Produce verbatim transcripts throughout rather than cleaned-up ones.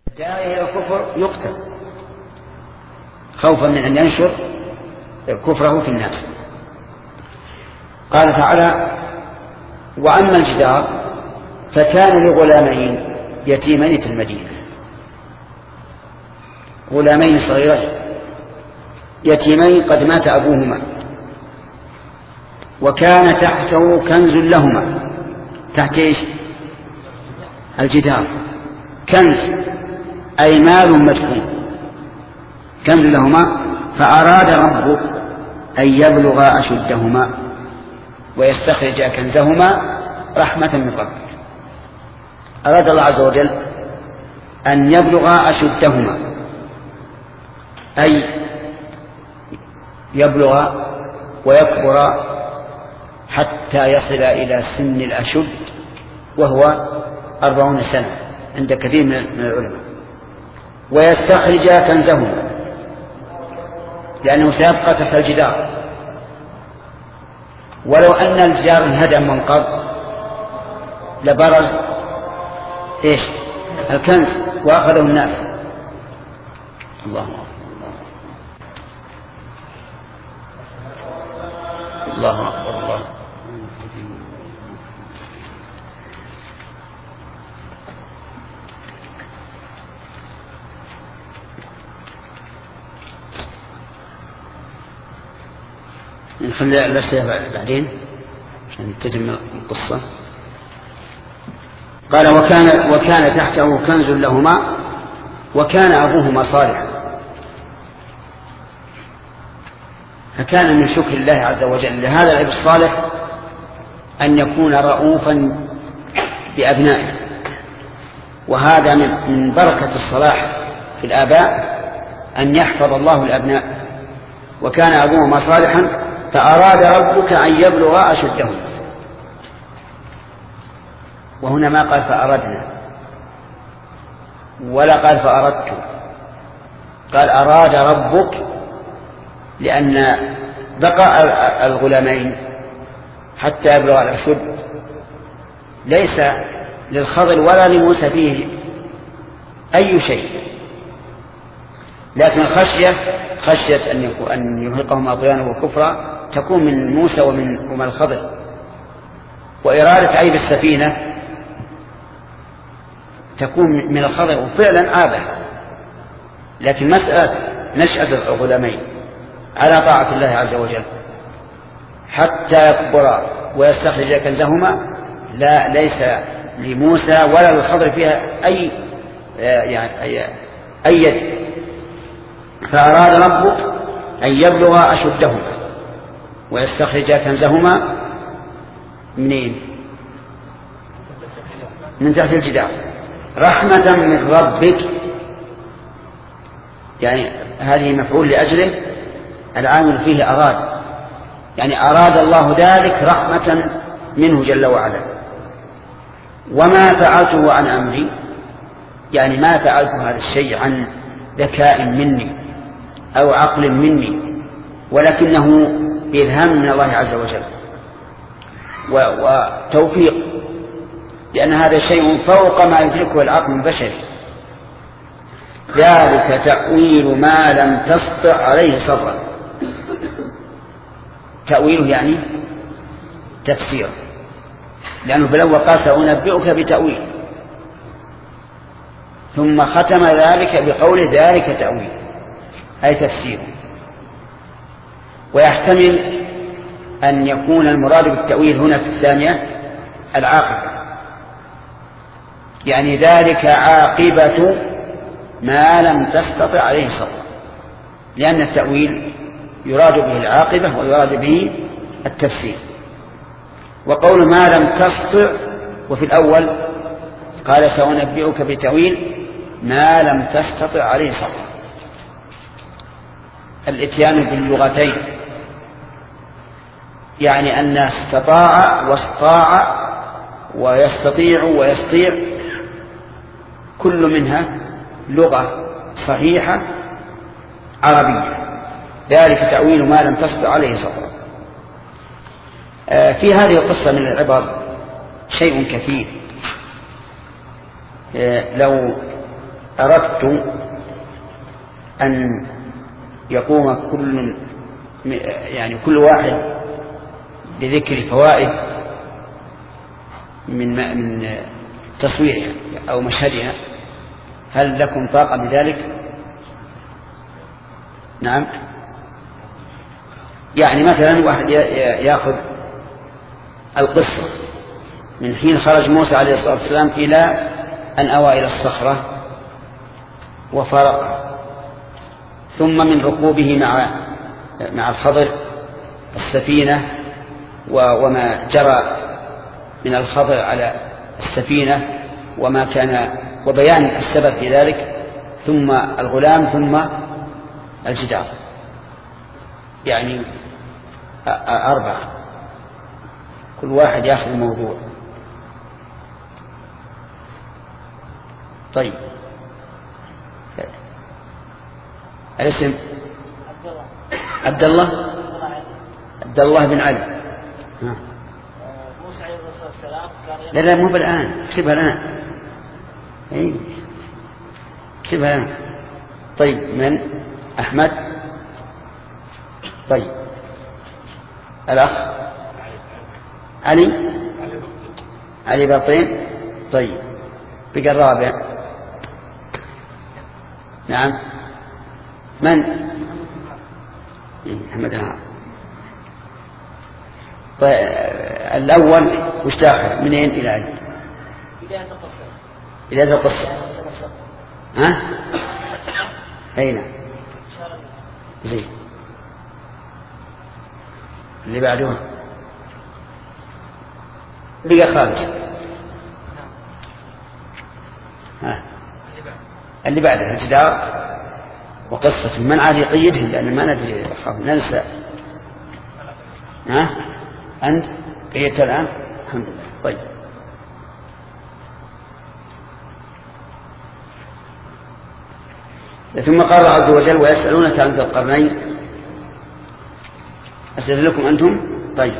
داعي إلى الكفر يقتل خوفا من أن ينشر كفره في الناس. قال تعالى: وأما الجدار فكان لغلامين يتيمين في المدينة، غلامين صغيرين يتيمين قد مات أبوهما، وكان تحته كنز لهما. تحت إيش؟ الجدار. كنز أي مال مدفون، كنز لهما. فأراد ربك أن يبلغ أشدهما ويستخرج كنزهما رحمة من ربك. أراد الله عز وجل أن يبلغ أشدهما، أي يبلغ ويكبر حتى يصل إلى سن الأشد، وهو أربعون سنة عند كثير من العلماء. ويستخرج كنزهما لأنه سيبقى تحت الجدار. ولو أن الجدار انهدم وانقض لبرز إيش؟ الكنز وأخذه الناس. الله الله أكبر. الله نخلي الأسئلة بعدين عشان تتم القصة. قال: وكان, وكان تحته كنز لهما وكان أبوهما صالحا. فكان من شكر الله عز وجل لهذا الأب الصالح أن يكون رؤوفا بأبنائه، وهذا من بركة الصلاح في الآباء أن يحفظ الله الأبناء. وكان أبوهما صالحا فأراد ربك أن يبلغ أشدهم. وهنا ما قال فأردنا ولا قال فأردت، قال أراد ربك، لأن بقاء الغلامين حتى يبلغ الأشد ليس للخضر ولا لموسى فيه أي شيء، لكن خشية خشية أن يكون أن يرهقهما طغيانا وكفرا تكون من موسى ومن ومن الخضر. وإرادة عيب السفينة تكون من الخضر، وفعلا عابه. لكن مسألة نشأة الغلامين على طاعة الله عز وجل حتى يكبرا ويستخرج كنزهما لا ليس لموسى ولا للخضر فيها أي يعني أي, أي يد. فأراد ربك أن يبلغ أشدهما ويستخرج كنزهما منين؟ من تحت الجدار، رحمة من ربك. يعني هذه مفعول لأجله، العامل فيه أراد، يعني أراد الله ذلك رحمة منه جل وعلا. وما فعلته عن أمري، يعني ما فعلت هذا الشيء عن ذكاء مني أو عقل مني، ولكنه بإلهام من الله عز وجل وتوفيق، لأن هذا شيء فوق ما يدركه العقل البشري. ذلك تأويل ما لم تسطع عليه صبرا. تأويله يعني تفسير، لأنه بلو قال سأنبئك بتأويل، ثم ختم ذلك بقول ذلك تأويل أي تفسير. ويحتمل أن يكون المراد بالتأويل هنا في الثانية العاقبة، يعني ذلك عاقبة ما لم تستطع عليه صبرا، لأن التأويل يراد به العاقبة ويراد به التفسير. وقول ما لم تستطع، وفي الأول قال سأنبئك بتأويل ما لم تستطع عليه صبرا. الاتيان باللغتين يعني أن استطاع واستطاع ويستطيع ويستطيع كل منها لغة صحيحة عربية. ذلك تأويل ما لم تستطع عليه صبرا. في هذه القصة من العبر شيء كثير. لو أردت أن يقوم كل يعني كل واحد بذكر فوائد من من تصويرها أو مشهدها، هل لكم طاقة بذلك؟ نعم. يعني مثلا واحد يأخذ القصة من حين خرج موسى عليه الصلاة والسلام إلى أن أوى إلى الصخرة وفارق، ثم من ركوبه مع مع الخضر السفينة وما جرى من الخضر على السفينة وما كان وبيان السبب في ذلك، ثم الغلام ثم الجدار، يعني أربعة، كل واحد يأخذ موضوع. طيب الاسم عبد الله عبد الله بن علي. موسى عليه الصلاة والسلام كان لا لا مو بالآن، اكتبها الآن. اي اكتبها الآن. طيب من أحمد. طيب الأخ علي علي باطين. طيب بقى الرابع. نعم من محمد العام. طيب الأول وش داخل منين إلى أين؟ بداية القصة. بداية القصة. ها؟ أين؟ زين. اللي بعده بقى خالص. ها؟ اللي بعده الجدار وقصة من عاد يقيدهم لأن ما ندري ننسى. ها؟ أنت قيدت الآن؟ الحمد لله. طيب ثم قال عز وجل ويسألونك عن ذي القرنين. أسأل لكم أنتم. طيب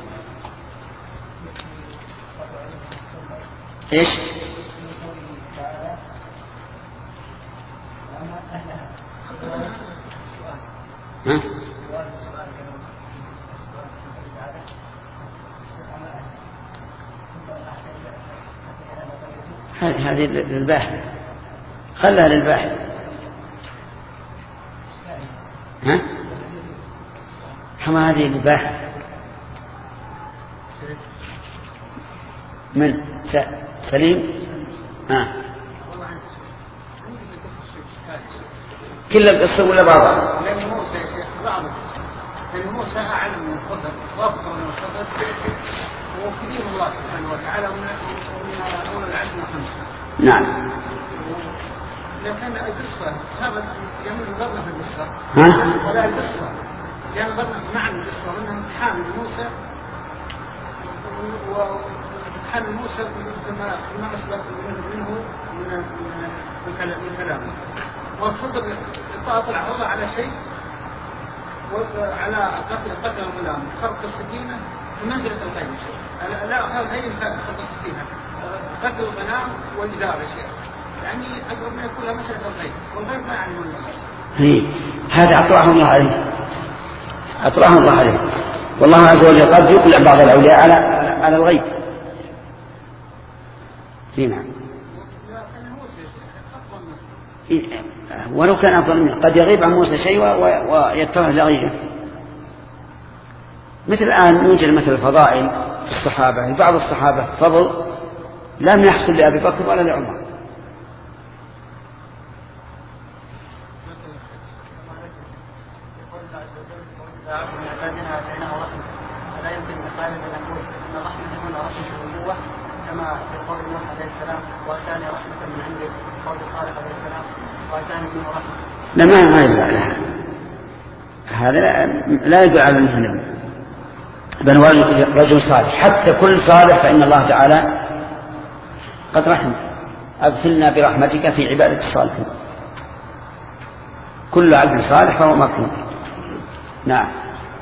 إيش؟ ها؟ هذه للباحث، خلها للباحث. ها؟ حما هذه للباحث. من سليم. ها؟ كل القصة ولا بعضها؟ لأن موسى يا شيخ بعض القصة، لأن موسى أعلم من الخضر وأفضل من الخضر وكريم الله سبحانه وتعالى ومن أول العزم خمسة. نعم. لكن القصة ثابت يمر ضرنا في القصة. ها؟ ولا القصة يعني ضرنا معنى القصة منها امتحان موسى وامتحان موسى كما كما أسبق منه من من كلامه. والخضر طلع الله على شيء وعلى قتل قتل الغلام خرق السكينة ومنزلة الغيب شيء. لا هذا هي خرق السكينة قتل الغلام والإدارة شيء، يعني أقرب ما يكون لها مسألة الغيب، والغيب ما يعني ولا هي هذا أطرحه الله عليه، أطرحه الله عليه. والله عز وجل قد يطلع بعض الأولياء على على الغيب. نعم. ولو كان أفضل منه قد يغيب عن موسى شيء ويتضح لغيره. مثل الآن يوجد مثل الفضائل في الصحابة، لبعض الصحابة فضل لم يحصل لأبي بكر ولا لعمر. لا يمكن قائلا أن نقول أن الرحمة هنا رحمة النبوة كما في قول نوح عليه السلام وأتاني رحمة من عندك، قول صالح عليه السلام وأتاني منه رحمة. لا ما ما يدل على هذا، هذا لا يدل على أنه نبي، بل هو رجل صالح. حتى كل صالح فإن الله تعالى قد رحمه. أدخلنا برحمتك في عبادة الصالحين. كل عبد صالح فهو مرحوم. نعم.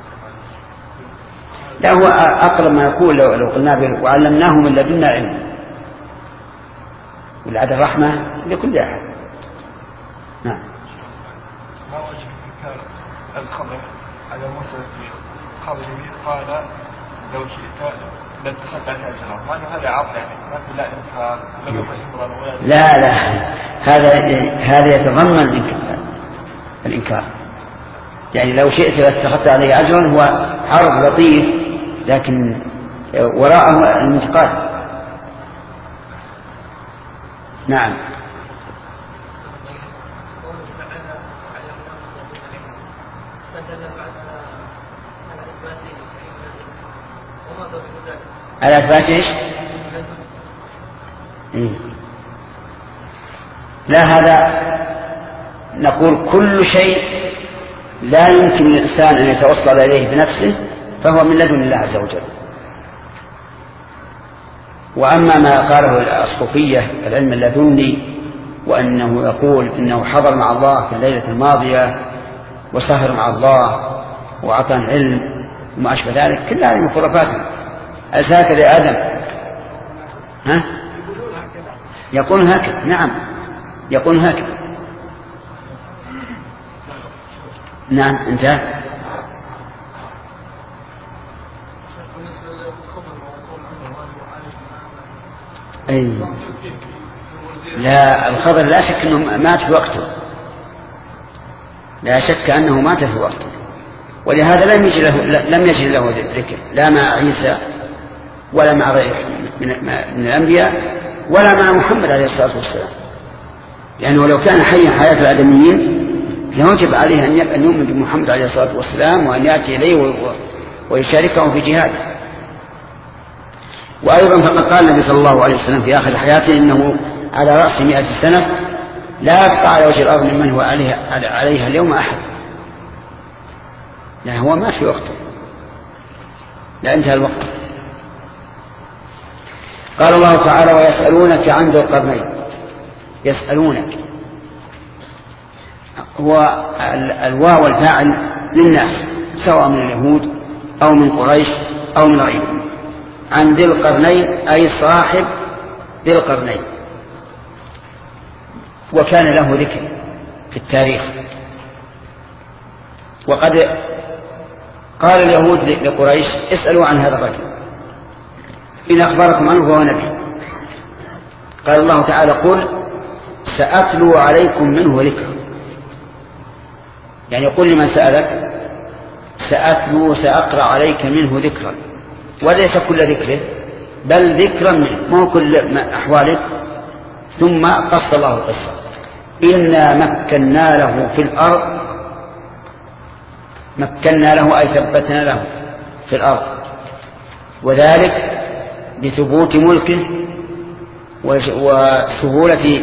لا هو أقرب ما يقول لو, لو قلنا به وعلمناه من لدنا علم، والعدل الرحمة لكل أحد. نعم. ما وجه إنكار الخضر على موسى في قوله قال لو شئت لاتخذت عليها أجرا، ما أنه هذا عطف يعني ما في لا إنكار لا لا هذا هذا يتضمن الإنكار، يعني لو شئت لاتخذت عليه أجرا هو عرض لطيف لكن وراءه الانتقاد. نعم. على أثبات إيش؟ إيه؟ لا هذا نقول كل شيء لا يمكن للإنسان أن يتوصل إليه بنفسه فهو من لدن الله عز وجل. وأما ما قاله الصوفية العلم اللدني وأنه يقول إنه حضر مع الله في الليلة الماضية وسهر مع الله وأعطى العلم وما أشبه ذلك كل هذه من خرافات أساك لآدم. ها؟ يقول هكذا. نعم يقول هكذا. نعم انتهى. أي لا الخضر لا شك أنه مات في وقته، لا شك أنه مات في وقته، ولهذا لم يجي له لم يجي له ذكر لا مع عيسى ولا مع غيره من الأنبياء ولا مع محمد عليه الصلاة والسلام، لأنه لو كان حيا حياة الآدميين لوجب عليه أن يؤمن بمحمد عليه الصلاة والسلام وأن يأتي إليه ويشاركه في جهاده. وأيضا فقد قال النبي صلى الله عليه وسلم في آخر حياته إنه على رأس مئة سنة لا يبقى على وجه الأرض ممن هو عليها اليوم أحد، لا هو مات في وقته، لا انتهى الوقت. قال الله تعالى ويسألونك عن ذي القرنين. يسألونك هو الواو والفاعل للناس سواء من اليهود أو من قريش أو من غيرهم عن ذي القرنين أي صاحب ذي القرنين، وكان له ذكر في التاريخ. وقد قال اليهود لقريش اسألوا عن هذا الرجل إن أخبركم عنه فهو نبي. قال الله تعالى قل سأتلو عليكم منه ذكرا، يعني قل لمن سألك سأتلو سأقرأ عليك منه ذكرا، وليس كل ذكره بل ذكرا منه مو كل أحواله. ثم قص الله القصة إنا مكنا له في الأرض، مكنا له أي ثبتنا له في الأرض، وذلك بثبوت ملكه وسهولة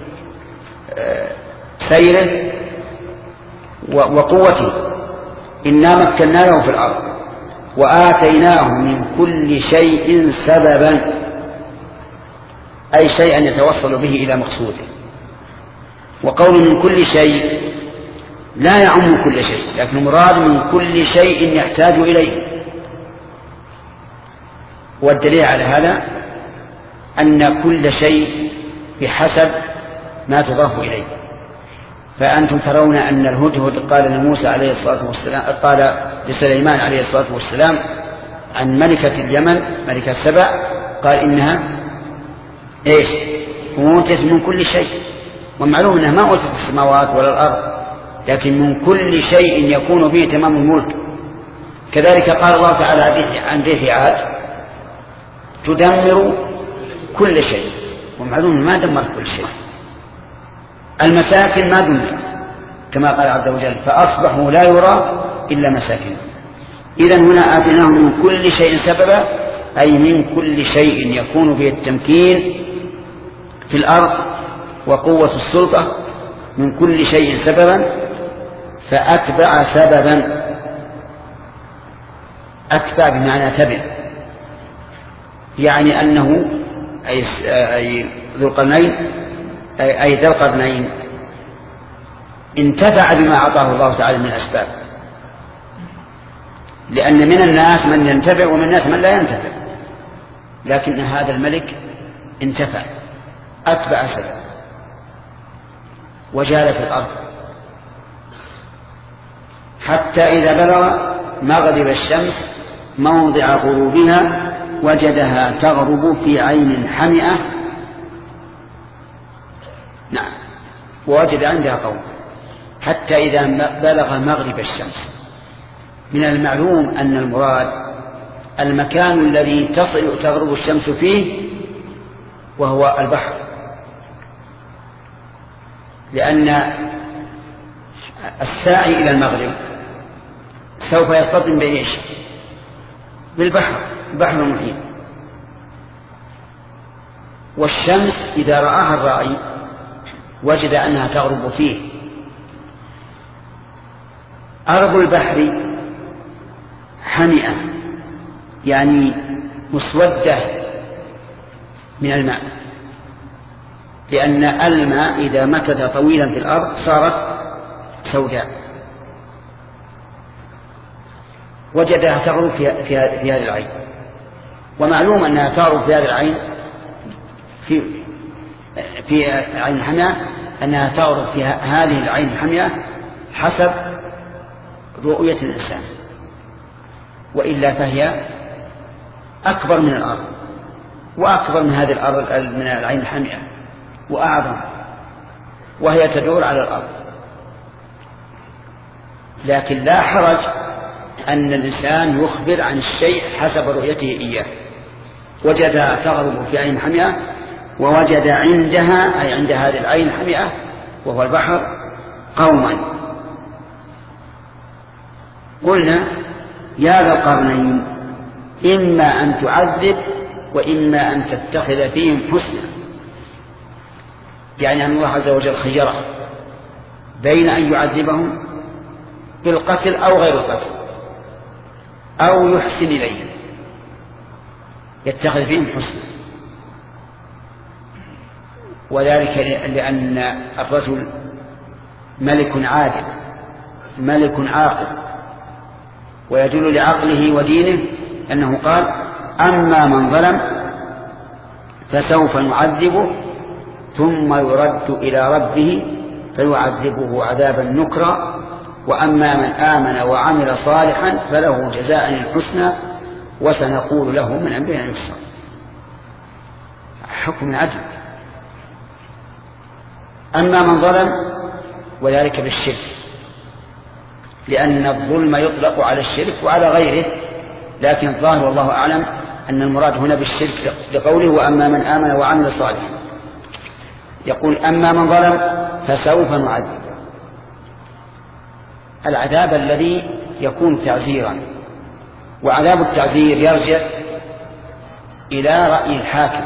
سيره وقوته. إنا مكنا له في الأرض وآتيناه من كل شيء سببا، أي شيئا يتوصل به إلى مقصوده. وقول من كل شيء لا يعم كل شيء، لكن مراد من كل شيء يحتاج إليه. والدليل على هذا أن كل شيء بحسب ما تضاف إليه. فأنتم ترون أن الهدهد قال لموسى عليه الصلاة والسلام قال لسليمان عليه الصلاة والسلام عن ملكة اليمن ملكة سبأ قال إنها إيش أوتت من كل شيء، ومعلوم أنها ما أوتت السماوات ولا الأرض، لكن من كل شيء يكون به تمام الملك. كذلك قال الله تعالى عن ريح عاد تدمر كل شيء، ومعلوم ما دمرت كل شيء. المساكن ما دمرت كما قال عز وجل فأصبحوا لا يرى إلا مساكن. إذن هنا آتيناهم من كل شيء سببا، أي من كل شيء يكون به التمكين في الأرض وقوة السلطة، من كل شيء سببا. فأتبع سببا، أتبع بمعنى تبع، يعني أنه أي, أي ذو القرنين أي ذو القرنين انتفع بما أعطاه الله تعالى من الأسباب، لأن من الناس من ينتفع ومن الناس من لا ينتفع، لكن هذا الملك انتفع أتبع سبب. وجال في الأرض حتى إذا بلغ مغرب الشمس موضع غروبها وجدها تغرب في عين حمئة. نعم، ووجد عندها قوم حتى إذا بلغ مغرب الشمس. من المعلوم أن المراد المكان الذي تصل تغرب الشمس فيه وهو البحر، لأن الساعي إلى المغرب سوف يصطدم بإيش؟ بالبحر، البحر المحيط. والشمس إذا رآها الرائي وجد أنها تغرب فيه. أرض البحر حمئة يعني مسودة من الماء، لأن الماء إذا مكث طويلا في الأرض صارت سوداء. وجدها تغرب في, في, في هذه العين. ومعلوم أنها تغرب في هذه العين في, في عين الحمئة، أنها تغرب في هذه العين الحمئة حسب رؤية الإنسان، وإلا فهي أكبر من الأرض، وأكبر من هذه الأرض من العين الحمئة، وأعظم، وهي تدور على الأرض. لكن لا حرج أن الإنسان يخبر عن الشيء حسب رؤيته إياه. وجدها تغرب في عين حمئة، ووجد عندها أي عند هذه العين الحمئة وهو البحر قوما. قلنا يا ذا القرنين إما أن تعذب وإما أن تتخذ فيهم حسنا، يعني أن الله عز وجل خيره بين أن يعذبهم بالقتل أو غير القتل، أو يحسن إليهم يتخذ فيهم حسنا. وذلك لأن الرجل ملك عادل ملك عاقل، ويدل لعقله ودينه أنه قال أما من ظلم فسوف نعذبه ثم يرد إلى ربه فيعذبه عذابا نكرا، وأما من آمن وعمل صالحا فله جزاء الحسنى وسنقول له من أمرنا يسرا. حكم عدل. أما من ظلم وذلك بالشرك، لأن الظلم يطلق على الشرك وعلى غيره، لكن الظاهر والله أعلم أن المراد هنا بالشرك لقوله وأما من آمن وعمل صالحا. يقول أما من ظلم فسوف نعذب. العذاب الذي يكون تعزيرا، وعذاب التعزير يرجع إلى رأي الحاكم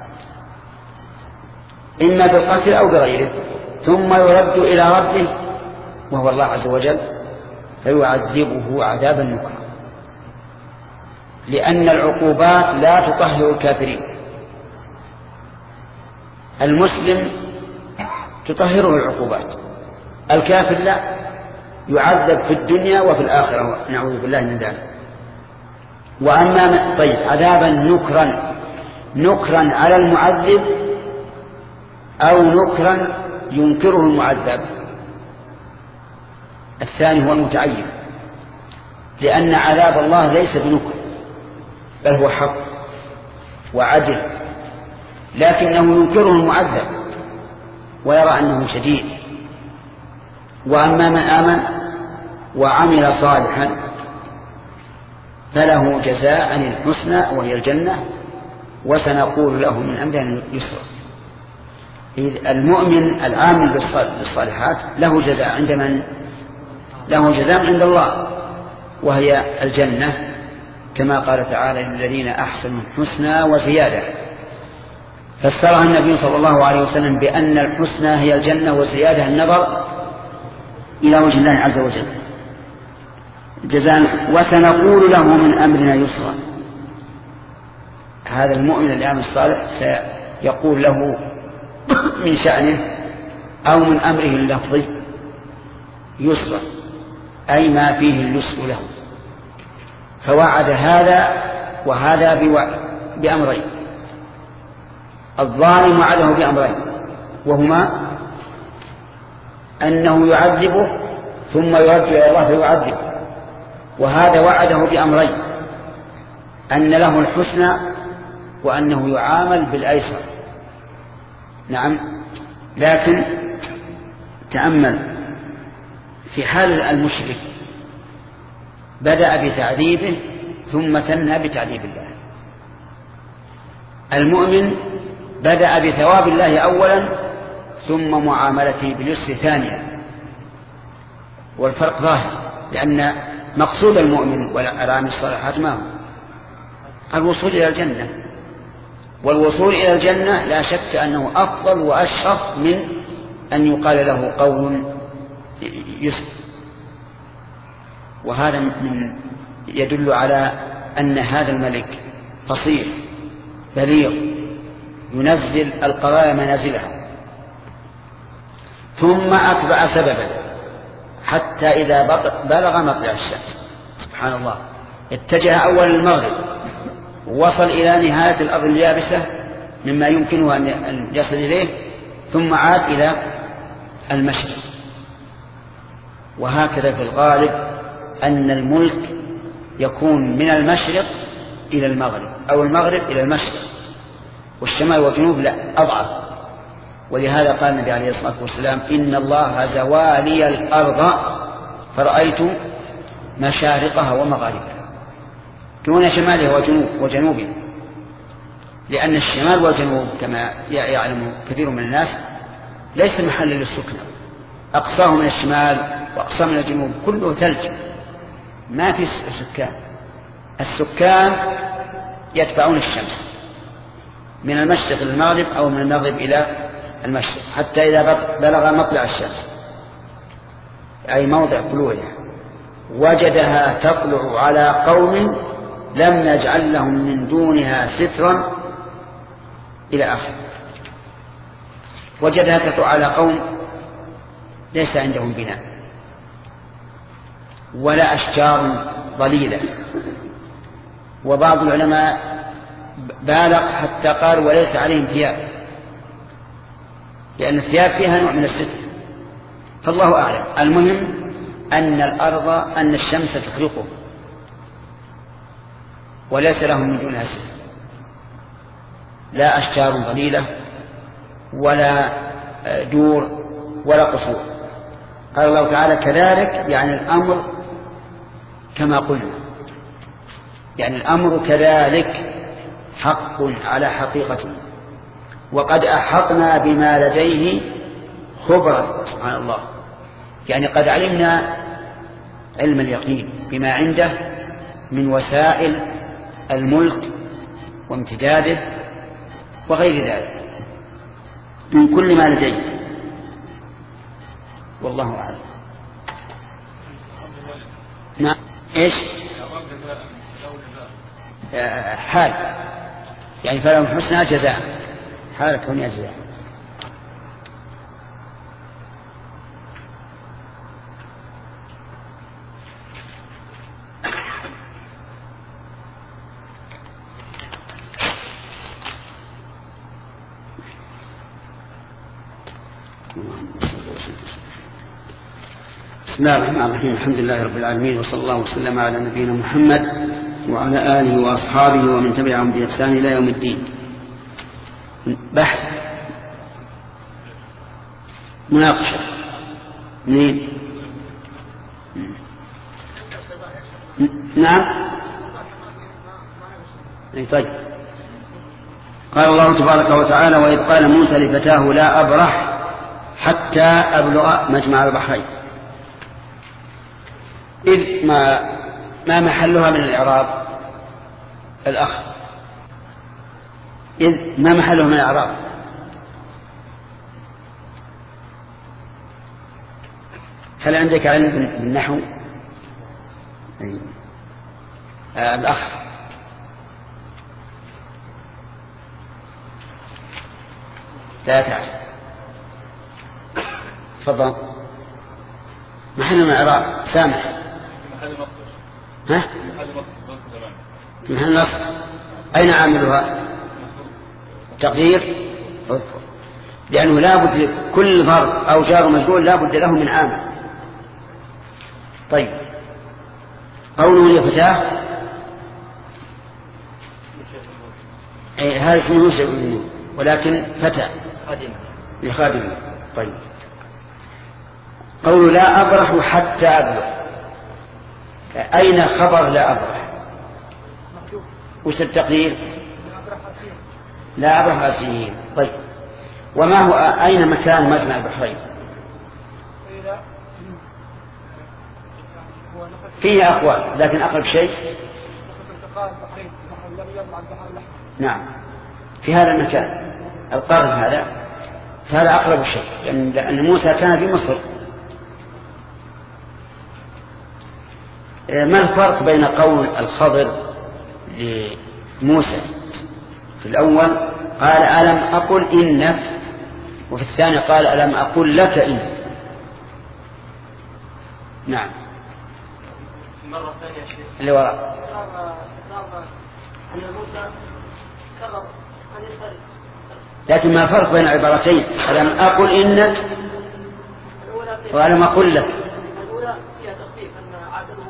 إما بالقتل أو بغيره، ثم يرد إلى ربه وهو الله عز وجل فيعذبه عذابا نكرا، لأن العقوبات لا تطهر الكافرين. المسلم تطهره العقوبات، الكافر لا، يعذب في الدنيا وفي الآخرة نعوذ بالله من ذلك. وأما من طيب عذابا نكرا، نكرا على المعذب أو نكرا ينكره المعذب، الثاني هو المتعين، لأن عذاب الله ليس بنكر بل هو حق وعدل، لكنه ينكره المعذب ويرى أنه شديد. وأما من آمن وعمل صالحا فله جزاء الحسنى وهي الجنة وسنقول له من أمرنا يسرا. المؤمن العامل بالصالحات له جزاء عند من؟ له جزاء عند الله وهي الجنة، كما قال تعالى للذين أحسنوا الحسنى وزيادة. فسرها النبي صلى الله عليه وسلم بأن الحسنى هي الجنة وزيادة النظر إلى وجه الله عز وجل جزاء. وسنقول له من أمرنا يسرا. هذا المؤمن العامل الصالح سيقول له من شأنه أو من أمره اللفظي يسرا، أي ما فيه اليسر له. فوعد هذا وهذا بأمرين. الظالم وعده بأمرين، وهما أنه يعذبه ثم يرجع إلى الله فيعذبه، وهذا وعده بأمرين: أن له الحسنى وأنه يعامل بالأيسر. نعم، لكن تأمل في حال المشرك بدأ بتعذيبه ثم ثنى بتعذيب الله. المؤمن بدأ بثواب الله أولا ثم معاملته باليسر ثانيا، والفرق ظاهر، لأن مقصود المؤمن والأعمال الصالحات ما هو؟ الوصول إلى الجنة، والوصول إلى الجنة لا شك أنه أفضل وأشرف من أن يقال له قول يسر. وهذا من يدل على أن هذا الملك فصيح بليغ ينزل القضايا منازلها. ثم أتبع سببا حتى إذا بلغ مطلع الشمس، سبحان الله، اتجه أول المغرب ووصل إلى نهاية الأرض اليابسة مما يمكنه أن يصل إليه، ثم عاد إلى المشرق. وهكذا في الغالب أن الملك يكون من المشرق إلى المغرب أو المغرب إلى المشرق، والشمال والجنوب لا، أضعف. ولهذا قال النبي عليه الصلاة والسلام: إن الله زوالي الأرض فرأيت مشارقها ومغاربها، دون شمالها وجنوب وجنوبها، لأن الشمال والجنوب كما يعلم كثير من الناس ليس محلا للسكنى، أقصاه من الشمال وأقصاه من الجنوب كله ثلج، ما في سكان. السكان يتبعون الشمس من المشرق إلى المغرب أو من المغرب إلى المشرق، حتى إذا بلغ مطلع الشمس أي موضع طلوعها وجدها تطلع على قوم لم نجعل لهم من دونها سترا إلى آخر. وجدها تطلع على قوم ليس عندهم بناء ولا أشجار ضليلة. وبعض العلماء بالغ حتى قال وليس عليهم ثياب، لأن الثياب فيها نوع من الستر، فالله أعلم. المهم أن الأرض أن الشمس تحرقه وليس لهم من دونها ستر، لا أشجار ضليلة ولا دور ولا قصور. قال الله تعالى: كذلك، يعني الأمر كما قلنا، يعني الأمر كذلك حق على حقيقته، وقد أحطنا بما لديه خبرا. سبحان الله، يعني قد علمنا علم اليقين بما عنده من وسائل الملك وامتداده وغير ذلك من كل ما لديه، والله أعلم. نعم. إيش؟ حال، يعني فلهم حسنى جزاء، حال كونها جزاء. بسم الله الرحمن الرحيم، الحمد لله رب العالمين، وصلى الله وسلم على نبينا محمد وعلى آله وأصحابه ومن تبعهم بإحسان إلى يوم الدين. بحث مناقشة منين؟ نعم. طيب. قال الله تبارك وتعالى: وإذ قال موسى لفتاه لا أبرح حتى أبلغ مجمع البحرين. إذ ما ما محلها من الإعراب؟ الأخ، إذ ما محله من الإعراب؟ هل عندك علم بالنحو؟ آه الأخ. لا تعرف، تفضل. محل من الإعراب سامح. ها؟ محل نصب. أين عاملها؟ تقدير؟ اذكر. لأنه لا بد كل ظرف أو جار مجرور لا بد له من عامل. طيب قوله يا فتاة هذا اسمه يوسف ولكن فتى لخادم. طيب قوله لا أبرح حتى أبلغ، أين خبر لا أبرح؟ وش التقدير؟ لا أبرح أسير. طيب وما هو أين مكان مجمع البحرين؟ فيه أقوال لكن أقرب شيء نعم في هذا المكان القرن هذا، فهذا أقرب شيء لأن موسى كان في مصر. ما الفرق بين قول الخضر لموسى في الأول قال ألم أقل إنك، وفي الثاني قال ألم أقل لك إنك؟ نعم مرة ثانية شيء اللي وراء لكن ما الفرق بين العبارتين ألم أقل إنك وألم أقل لك؟ الأولى فيها تخفيف أن عادله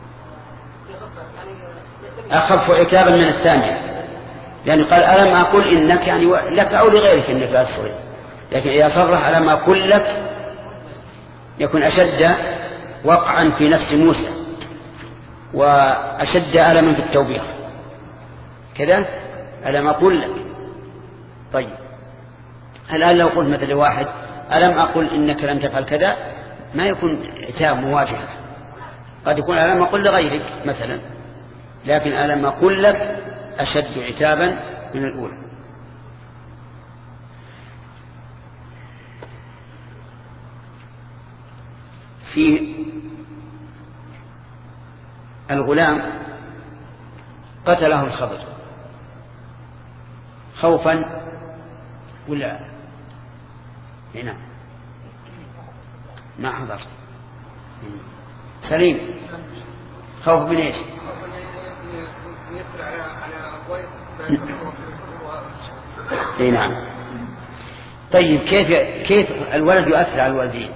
أخف عتابا من الثانية، يعني قال ألم أقل إنك يعني لك أو لغيرك إنك أسري، لكن إذا صرح ألم أقل لك يكون أشد وقعا في نفس موسى وأشد ألما في التوبيخ كذا ألم أقل لك. طيب الآن لو قلت مثل واحد ألم أقل إنك لم تفعل كذا ما يكون عتاب مواجهة، قد يكون ألم أقل لغيرك مثلا، لكن ألم أقل لك أشد عتابا من الأولى. في الغلام قتله الخضر خوفا ولا هنا ما حضرت سليم خوف من ايش؟ اي نعم. طيب كيف كيف الولد يؤثر على الوالدين؟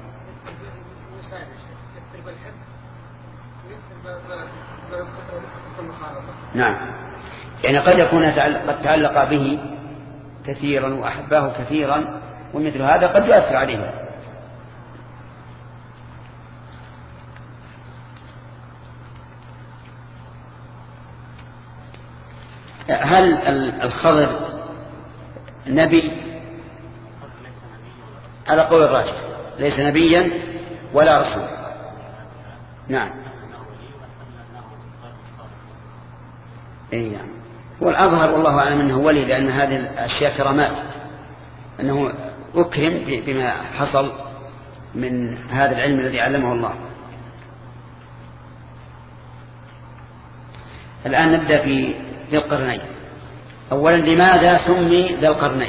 نعم يعني قد يكون قد تعلق به كثيرا وأحباه كثيرا ومثل هذا قد يؤثر عليه. هل الخضر نبي؟ على قول الراجح ليس نبيا ولا رسول. نعم اي نعم هو الأظهر والله أعلم أنه ولي، لأن هذه الأشياء كرامات، أنه أكرم بما حصل من هذا العلم الذي علمه الله. الآن نبدأ في ذي القرنين. أولا لماذا سمي ذي القرنين؟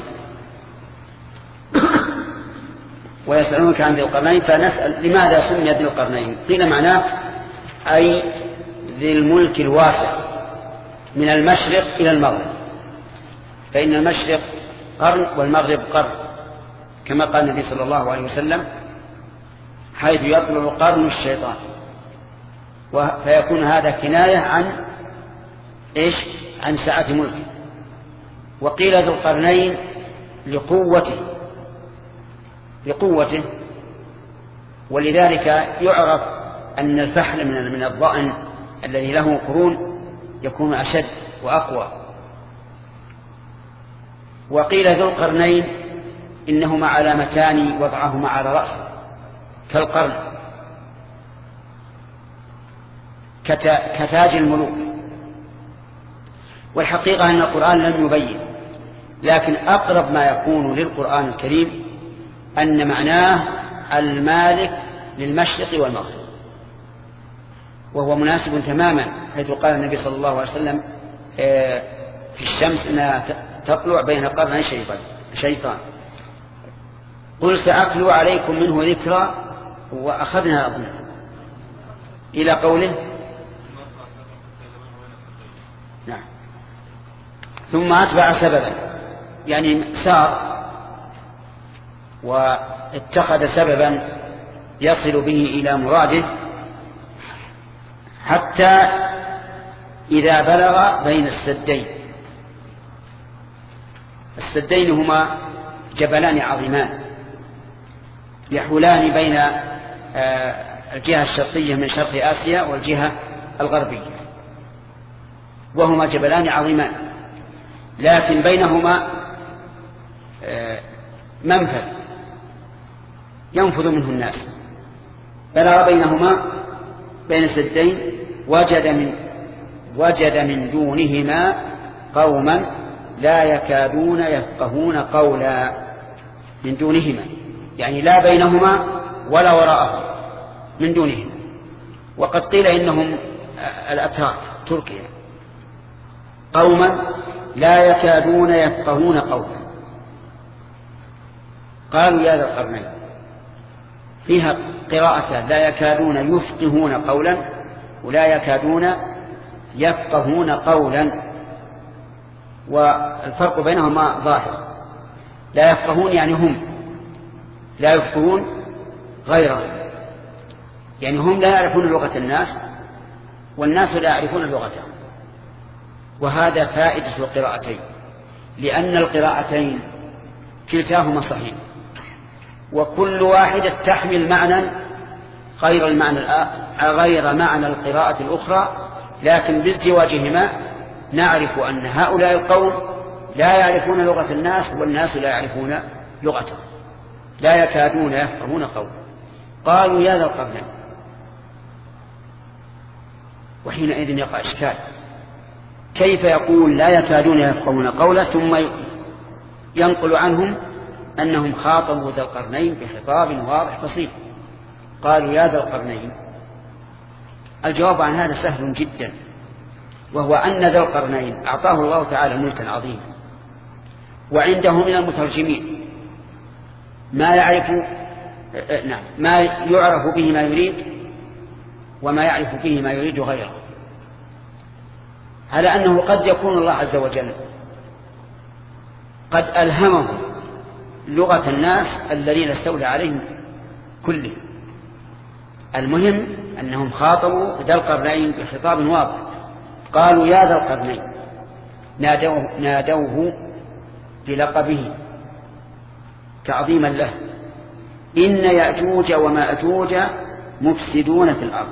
ويسألونك عن ذي القرنين فنسأل لماذا سمي ذي القرنين؟ قيل معناه أي ذي الملك الواسع من المشرق إلى المغرب، فإن المشرق قرن والمغرب قرن كما قال النبي صلى الله عليه وسلم حيث يطلع قرن الشيطان، فيكون هذا كناية عن إيش؟ عن سعة ملكه. وقيل ذو القرنين لقوته لقوته ولذلك يعرف أن الفحل من الضأن الذي له قرون يكون أشد وأقوى. وقيل ذو القرنين إنهما علامتان وضعهما على رأسه كالقرن كتاج الملوك. والحقيقة أن القرآن لم يبين، لكن أقرب ما يكون للقرآن الكريم أن معناه المالك للمشرق والمغرب، وهو مناسب تماما حيث قال النبي صلى الله عليه وسلم في الشمس أنها تطلع بين قرني شيطان قل سأتلو عليكم منه ذكرى وأخذنا أظن إلى قوله نعم ثم أتبع سببا، يعني سار واتخذ سببا يصل به إلى مراده، حتى إذا بلغ بين السدين. السدين هما جبلان عظيمان يحولان بين الجهة الشرقية من شرق آسيا والجهة الغربية، وهما جبلان عظيمان لكن بينهما منفذ ينفذ منه الناس. بلغ بينهما بين السدين وجد من وجد من دونهما قوما لا يكادون يفقهون قولا. من دونهما يعني لا بينهما ولا وراءهم، من دونهما. وقد قيل إنهم الأتراك تركيا، قوما لا يكادون يفقهون قولا. قالوا يا ذا القرنين، فيها قراءة لا يكادون يفقهون قولا ولا يكادون يفقهون قولا، والفرق بينهما ظاهر. لا يفقهون يعني هم، لا يفقهون غيرهم، يعني هم لا يعرفون لغة الناس والناس لا يعرفون لغتهم. وهذا فائدة القراءتين، لأن القراءتين كلتاهما صحيح، وكل واحدة تحمل معنى غير المعنى غير معنى القراءة الأخرى، لكن بازدواجهما نعرف أن هؤلاء القوم لا يعرفون لغة الناس والناس لا يعرفون لغتهم، لا يكادون يفقهون قولا. قالوا يا ذا القرنين، وحينئذ يقع إشكال، كيف يقول لا يكادون يفقهون قولا ثم ينقل عنهم أنهم خاطبوا ذا القرنين بخطاب واضح بسيط؟ قالوا يا ذا القرنين. الجواب عن هذا سهل جدا، وهو أن ذا القرنين أعطاه الله تعالى ملكا عظيما، وعنده من المترجمين ما يعرف نعم ما يعرف به ما يريد وما يعرف به ما يريد غيره، على أنه قد يكون الله عز وجل قد ألهمه لغة الناس الذين استولى عليهم كلهم. المهم أنهم خاطبوا ذا القرنين بخطاب واضح. قالوا يا ذا القرنين، نادوه, نادوه بلقبه تعظيما له، إن يأجوج ومأجوج مفسدون في الأرض،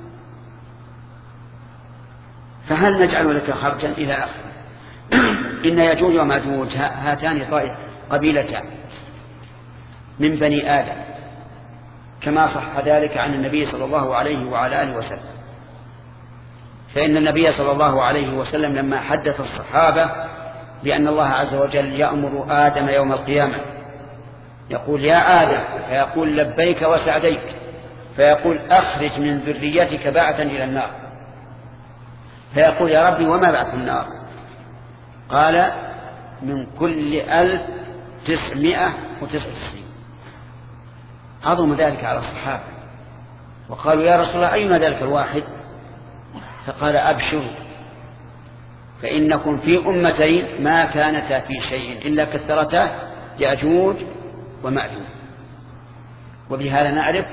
فهل نجعل لك خرجا إلى آخر. إن يأجوج ومأجوج هاتان طائف قبيلتان من بني آدم، كما صح ذلك عن النبي صلى الله عليه وعلى آله وسلم. فإن النبي صلى الله عليه وسلم لما حدث الصحابة بأن الله عز وجل يأمر آدم يوم القيامة يقول يا آدم، فيقول لبيك وسعديك، فيقول أخرج من ذريتك بعثا إلى النار، فيقول يا ربي وما بعث النار؟ قال من كل ألف تسعمائة وتسعة وتسعين. عظم ذلك على الصحابة، وقالوا يا رسول الله أينا ذلك الواحد؟ فقال أبشروا، فإنكم في أمتين ما كانتا في شيء إلا كثرتا يأجوج ومأجوج. وبهذا نعرف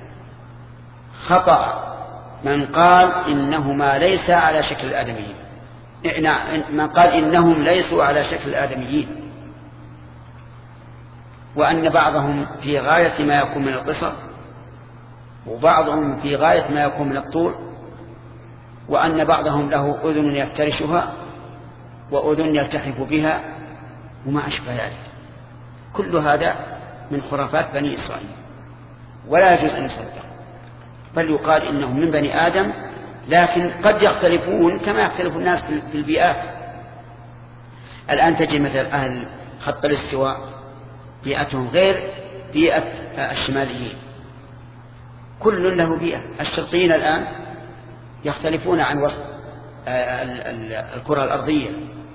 خطأ من قال إنهما ليس على شكل الآدميين، من قال إنهم ليسوا على شكل الآدميين، وأن بعضهم في غاية ما يكون من القصر وبعضهم في غاية ما يكون من الطول، وأن بعضهم له أذن يفترشها وأذن يلتحف بها وما أشبه ذلك. كل هذا من خرافات بني إسرائيل ولا يجوز أن يصدق، بل يقال إنهم من بني آدم، لكن قد يختلفون كما يختلف الناس في البيئات. الآن تجد مثل أهل خط الاستواء بيئتهم غير بيئة الشماليين، كل له بيئة. الشرقيين الآن يختلفون عن وسط الكرة الأرضية،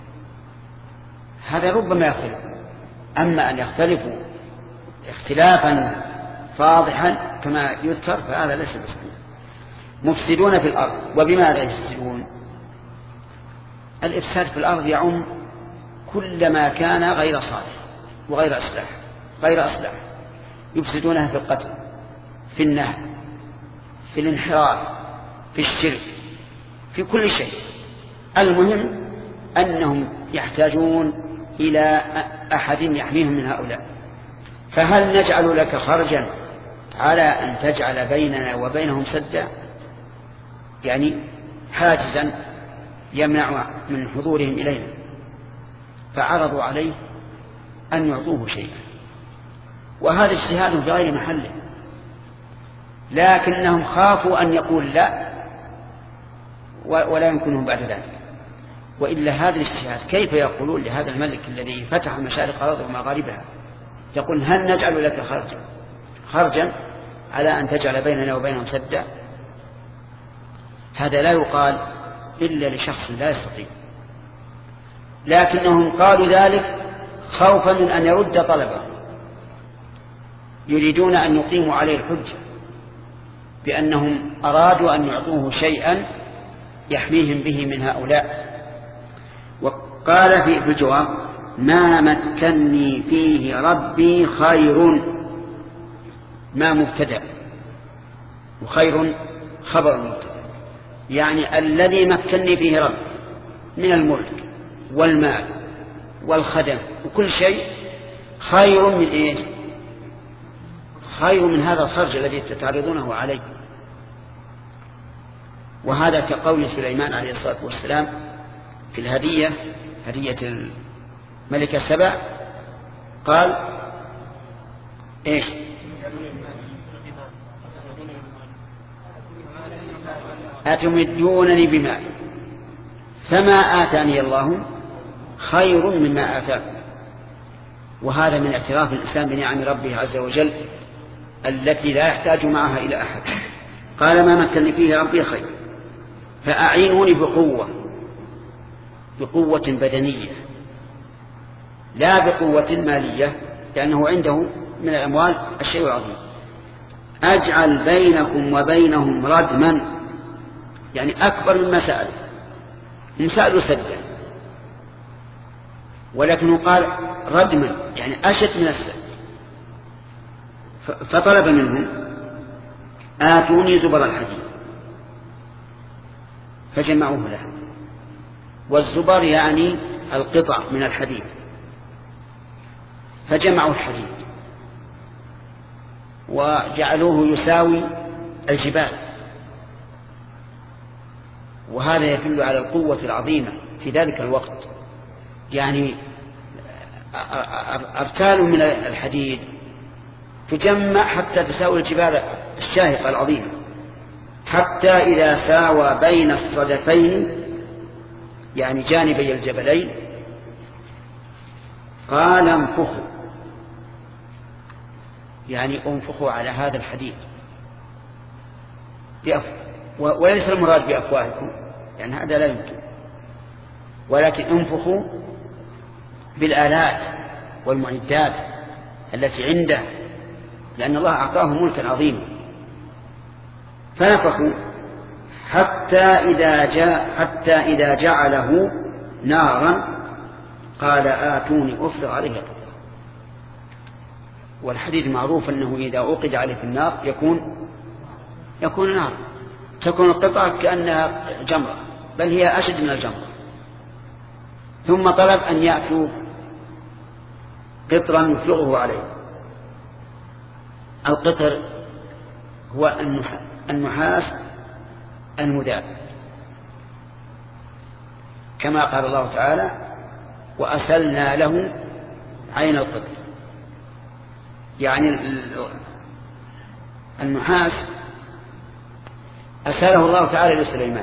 هذا ربما يختلف. أما أن يختلفوا اختلافا فاضحا كما يذكر فهذا ليس بصحيح. مفسدون في الأرض، وبماذا يفسدون؟ الإفساد في الأرض يعم كل ما كان غير صالح وغير أصلاح غير أصلاح يفسدونها في القتل، في النهب، في الانحراف، في الشرك، في كل شيء. المهم أنهم يحتاجون إلى أحد يحميهم من هؤلاء. فهل نجعل لك خرجا على أن تجعل بيننا وبينهم سدا، يعني حاجزا يمنع من حضورهم إلينا؟ فعرضوا عليه أن يعطوه شيئا، وهذا اجتهاد في غير محله، لكنهم خافوا أن يقول لا ولا يمكنهم بعد ذلك. وإلا هذا الاجتهاد كيف يقولون لهذا الملك الذي فتح مشارق الأرض ومغاربها، يقول هل نجعل لك خرجا خرجا على أن تجعل بيننا وبينهم سدا؟ هذا لا يقال إلا لشخص لا يستطيع. لكنهم قالوا ذلك خوفا من أن يرد طلبه، يريدون أن يقيموا عليه الحجة بأنهم أرادوا أن يعطوه شيئا يحميهم به من هؤلاء. وقال في الجواب ما مكني فيه ربي خير، ما مبتدأ وخير خبر مبتدأ، يعني الذي مكني فيه ربي من الملك والمال والخدم وكل شيء خير من إيه؟ خير من هذا الخرج الذي تتعرضونه عليه. وهذا كقول سليمان عليه الصلاة والسلام في الهدية، هدية الملكة سبع، قال إيش؟ أتمدونني بمال فما آتاني الله خير مما آتاكم. وهذا من اعتراف الإنسان بنعم ربه عز وجل التي لا يحتاج معها إلى أحد. قال ما مكنني فيه ربي خير فأعينوني بقوة، بقوة بدنية لا بقوة مالية، لأنه عنده من الأموال الشيء العظيم. أجعل بينكم وبينهم ردما، يعني أكبر مما سأل، هم سألوا سدا ولكنه قال ردما يعني أشد من السد. فطلب منهم آتوني زبر الحديد فجمعوه له. والزبر يعني القطع من الحديد، فجمعوا الحديد وجعلوه يساوي الجبال. وهذا يدل على القوة العظيمة في ذلك الوقت، يعني أرتال من الحديد تجمع حتى تساوي الجبال الشاهقة العظيمة، حتى إذا ساوى بين الصدفين يعني جانبي الجبلين قال انفخوا، يعني انفخوا على هذا الحديد بأف... وليس المراد بأفواهكم، يعني هذا لا يمكن، ولكن انفخوا بالآلات والمعدات التي عنده، لأن الله أعطاه ملكا عظيما. فنفخوا حتى إذا جاء حتى إذا جعله نارا قال آتوني أفرغ عليه قطرا. والحديث معروف أنه إذا أوقد عليه في النار يكون يكون نار، تكون القطعة كأنها جمرة، بل هي أشد من الجمرة. ثم طلب أن يأتوا قطرا يفرغه عليه. القطر هو النحاس المذاب، كما قال الله تعالى وأسلنا له عين القطر، يعني النحاس أساله الله تعالى لسليمان،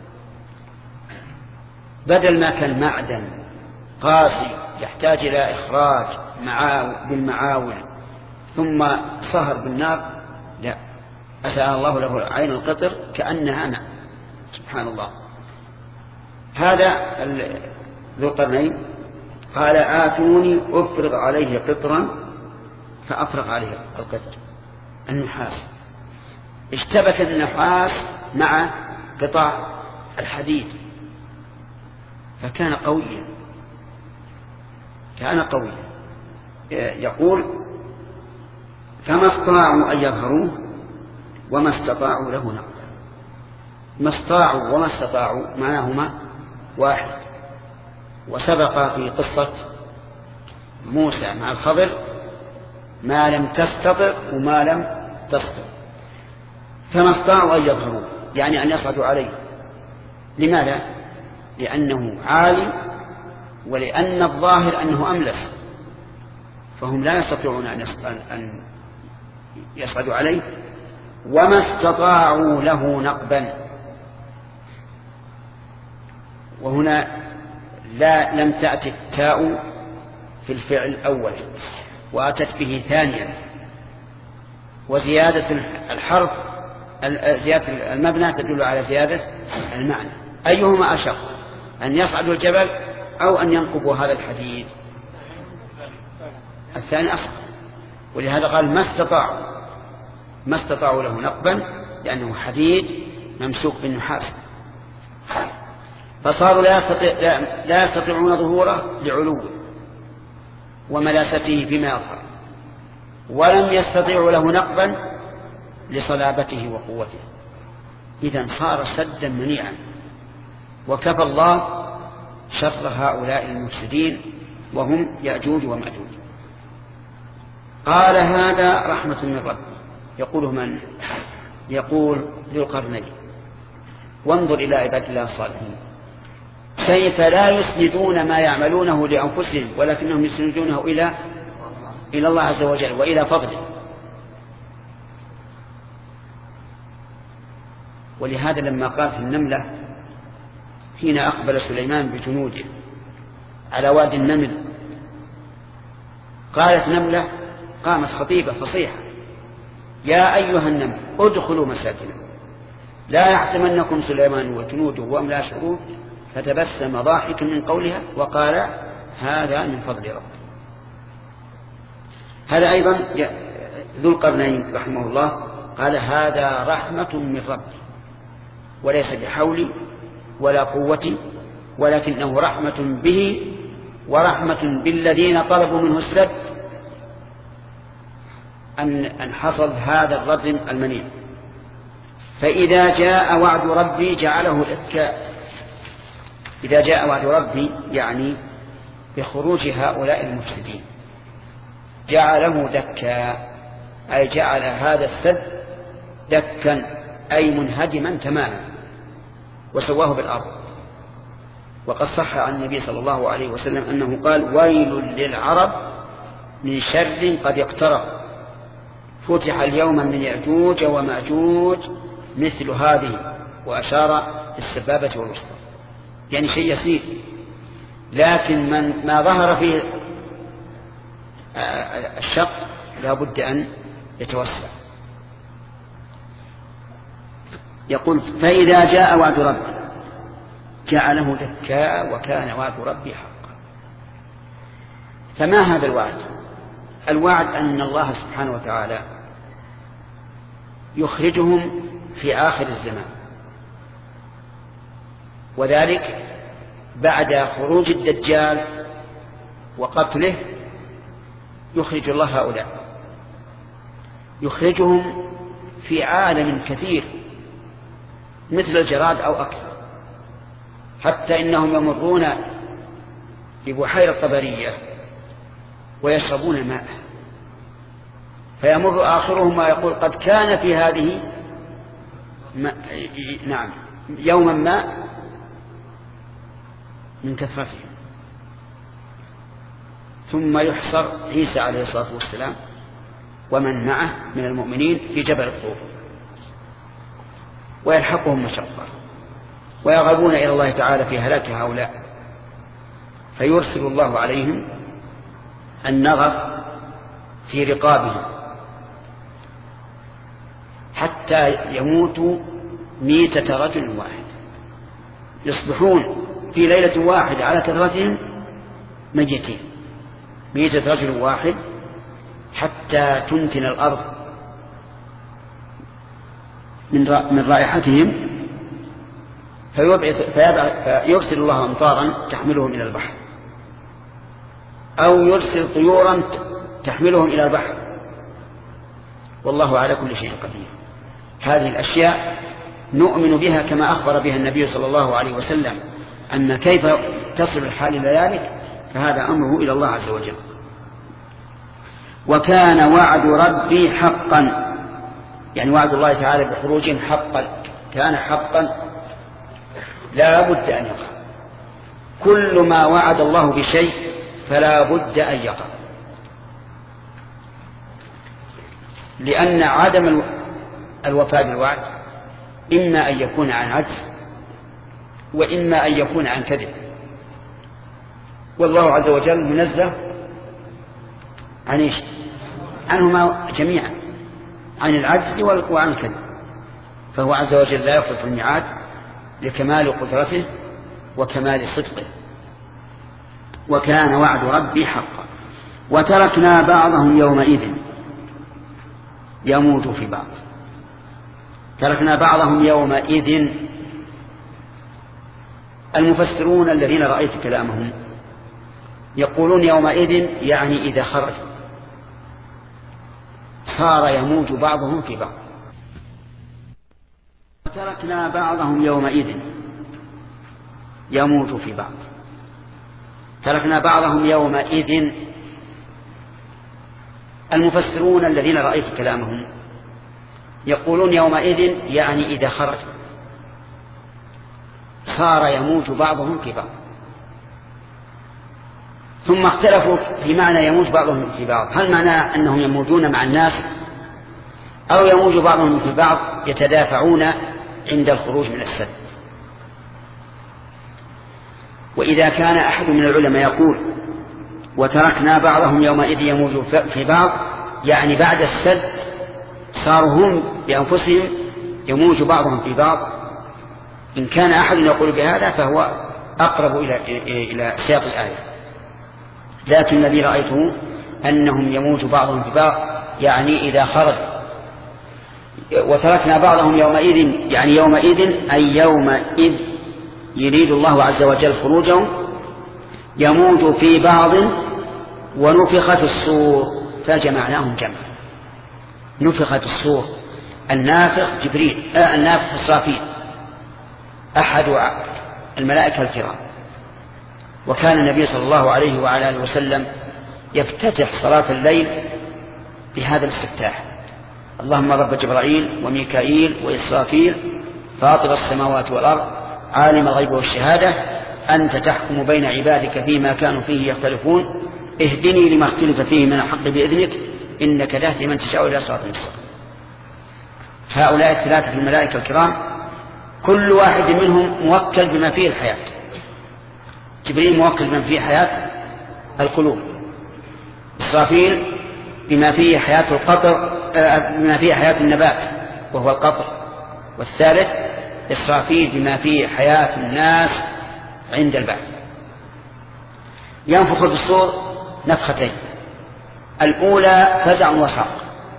بدل ما كان معدن قاسي يحتاج إلى إخراج بالمعاول ثم صهر بالنار، لا، أسأل الله له عين القطر كأنها ماء. سبحان الله. هذا ذو القرنين قال آتوني أفرغ عليه قطرا فأفرغ عليه القطر النحاس. اشتبك النحاس مع قطع الحديد فكان قويا، كان قويا. يقول فما استطاعوا أن يظهروه وما استطاعوا له نقبا. ما استطاعوا وما استطاعوا معناهما واحد. وسبق في قصة موسى مع الخضر ما لم تستطع وما لم تستطع. فما استطاعوا أن يظهروه يعني أن يصعدوا عليه. لماذا؟ لأنه عالي ولأن الظاهر أنه أملس، فهم لا يستطيعون أن يصعدوا عليه. وما استطاعوا له نقبا، وهنا لا لم تأتي التاء في الفعل الأول وأتت به ثانيا، وزيادة الحرف زيادة المبنى تدل على زيادة المعنى. أيهما أشق، أن يصعدوا الجبل أو أن ينقبوا هذا الحديد؟ الثاني أصعب، ولهذا قال ما استطاعوا ما استطاعوا له نقبا لأنه حديد ممسوك بالنحاس، فصاروا لا, يستطيع لا يستطيعون ظهوره لعلوه وملاسته فيما يظهر، ولم يستطيعوا له نقبا لصلابته وقوته. إذن صار سدا منيعا، وكفى الله شر هؤلاء المفسدين وهم يأجوج ومأجوج. قال هذا رحمة من رب. يقوله من؟ يقول ذو القرنين. وانظر إلى عباد الله الصالحين كيف لا يسندون ما يعملونه لأنفسهم ولكنهم يسندونه إلى إلى الله عز وجل وإلى فضله. ولهذا لما قالت النملة حين أقبل سليمان بجنوده على وادي النمل، قالت نملة قامت خطيبة فصيحة: يا أيها النمل ادخلوا مساكنكم لا يحطمنكم سليمان وجنوده وهم لا يشعرون. فتبسم ضاحكا من قولها وقال: هذا من فضل ربي. هذا أيضا ذو القرنين رحمه الله قال: هذا رحمة من ربي وليس بحولي ولا قوتي، ولكنه رحمة به ورحمة بالذين طلبوا منه السد أن أن حصل هذا الرجم المنيع. فإذا جاء وعد ربي جعله دكا. إذا جاء وعد ربي يعني بخروج هؤلاء المفسدين جعله دكا، أي جعل هذا السد دكا أي منهدما تماما وسواه بالأرض. وقد صح عن النبي صلى الله عليه وسلم أنه قال: ويل للعرب من شر قد اقترب، فتح اليوم من يأجوج ومأجوج مثل هذه، وأشار بالسبابة والوسطى، يعني شيء يسير، لكن من ما ظهر فيه الشق لا بد أن يتوسع. يقول: فإذا جاء وعد ربي جعله دكاء وكان وعد ربي حقا. فما هذا الوعد؟ الوعد أن الله سبحانه وتعالى يخرجهم في آخر الزمان، وذلك بعد خروج الدجال وقتله يخرج الله هؤلاء، يخرجهم في عالم كثير مثل الجراد أو أكثر، حتى إنهم يمرون ببحيرة طبرية ويشربون الماء، فيمر آخرهم ويقول: قد كان في هذه ما نعم يوما ما من كثرتهم. ثم يحصر عيسى عليه الصلاة والسلام ومن معه من المؤمنين في جبل الطور ويلحقهم مشقة ويرغبون إلى الله تعالى في هلاك هؤلاء، فيرسل الله عليهم النغف في رقابهم حتى يموتوا ميتة رجل واحد، يصبحون في ليلة واحدة على كثرتهم ميتين، ميتة رجل واحد، حتى تنتن الأرض من رائحتهم، فيرسل الله أمطارا تحملهم إلى البحر، أو يرسل طيورا تحملهم إلى البحر، والله على كل شيء قدير. هذه الأشياء نؤمن بها كما أخبر بها النبي صلى الله عليه وسلم. أما كيف تصل الحال إلى ذلك فهذا أمره إلى الله عز وجل. وكان وعد ربي حقا، يعني وعد الله تعالى بخروجهم حقا، كان حقا لا بد أن يقع. كل ما وعد الله بشيء فلا بد أن يقع، لأن عدم الوفاء بالوعد إما أن يكون عن عجز وإما أن يكون عن كذب، والله عز وجل منزه عن إيش؟ عنهما جميعا، عن العجز وعن الكذب، فهو عز وجل لا يخلف الميعاد لكمال قدرته وكمال صدقه. وكان وعد ربي حقا. وتركنا بعضهم يومئذ يموت في بعض. تركنا بعضهم يومئذ. المفسرون الذين رأيت كلامهم يقولون يومئذ يعني إذا خرج، صار يموت بعضهم في بعض. وتركنا بعضهم يومئذ يموت في بعض. تركنا بعضهم يومئذ. المفسرون الذين رأيت كلامهم يقولون يومئذ يعني إذا خرج، صار يموت بعضهم في بعض. ثم اختلفوا في معنى يموت بعضهم في بعض، هل معناه أنهم يموتون مع الناس أو يموت بعضهم في بعض يتدافعون عند الخروج من السد. وإذا كان أحد من العلماء يقول وتركنا بعضهم يومئذ يموت في بعض يعني بعد السد صاروا هم بأنفسهم يموت بعضهم في بعض، إن كان أحد يقول بهذا فهو أقرب إلى إلى سياق الآية. لكن الذي رأيته أنهم يموت بعضهم في بعض يعني إذا خرج. وتركنا بعضهم يومئذ يعني يومئذ أي يومئذ يريد الله عز وجل خروجهم يموت في بعض ونفخت الصور فجمعناهم جمعا. نفخت الصور، النافخ جبريل، آه النافخ إسرافيل أحد الملائكة الكرام. وكان النبي صلى الله عليه وعلى آله وسلم يفتتح صلاة الليل بهذا الاستفتاح: اللهم رب جبرائيل وميكائيل وإسرافيل فاطر السماوات والأرض عالم الغيب والشهادة أنت تحكم بين عبادك فيما كانوا فيه يختلفون اهدني لما اختلف فيه من الحق بإذنك إنك تهدي من تشاء إلى صراط مستقيم. هؤلاء الثلاثة الملائكة الكرام كل واحد منهم موكل بما فيه الحياة. جبريل موكل بما فيه حياة القلوب، إسرافيل بما فيه حياة القطر، بما فيه حياة النبات وهو القطر، والثالث إسرافيل بما فيه حياة الناس عند البعث. ينفخ بالصور نفختين، الأولى فزع وصعق،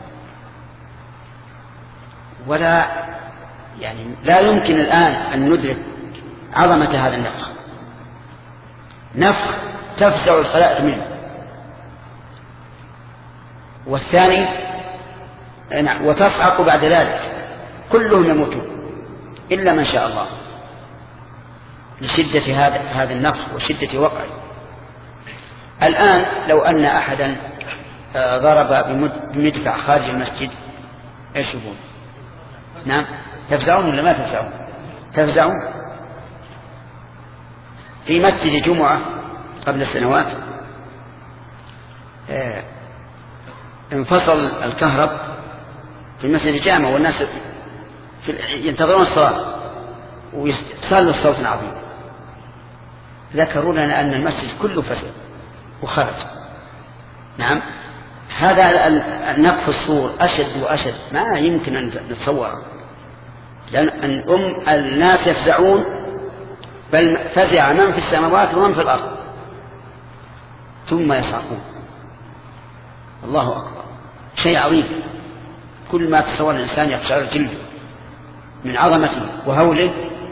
ولا يعني لا يمكن الآن أن ندرك عظمة هذا النفخ. نفخ تفزع الخلائق منه. والثاني وتصعق بعد ذلك، كلهم يموتون إلا من شاء الله لشدة هذا هذا النفخ وشدة وقعه. الآن لو أن أحدا ضرب بمدفع خارج المسجد ايش يقول؟ نعم، تفزعون ولا ما تفزعون؟ تفزعون. في مسجد جمعة قبل سنوات انفصل الكهرب في المسجد الجامع والناس ينتظرون الصلاة ويصلوا الصوت عظيم. ذكروا لنا أن المسجد كله فسد وخرج. نعم، هذا النفخ الصور أشد وأشد، ما يمكن أن نتصوره، لأن الأم الناس يفزعون، بل فزع من في السماوات ومن في الأرض ثم يصعقون. الله أكبر، شيء عظيم. كل ما تصور الإنسان يقشعر جلده من عظمته وهوله.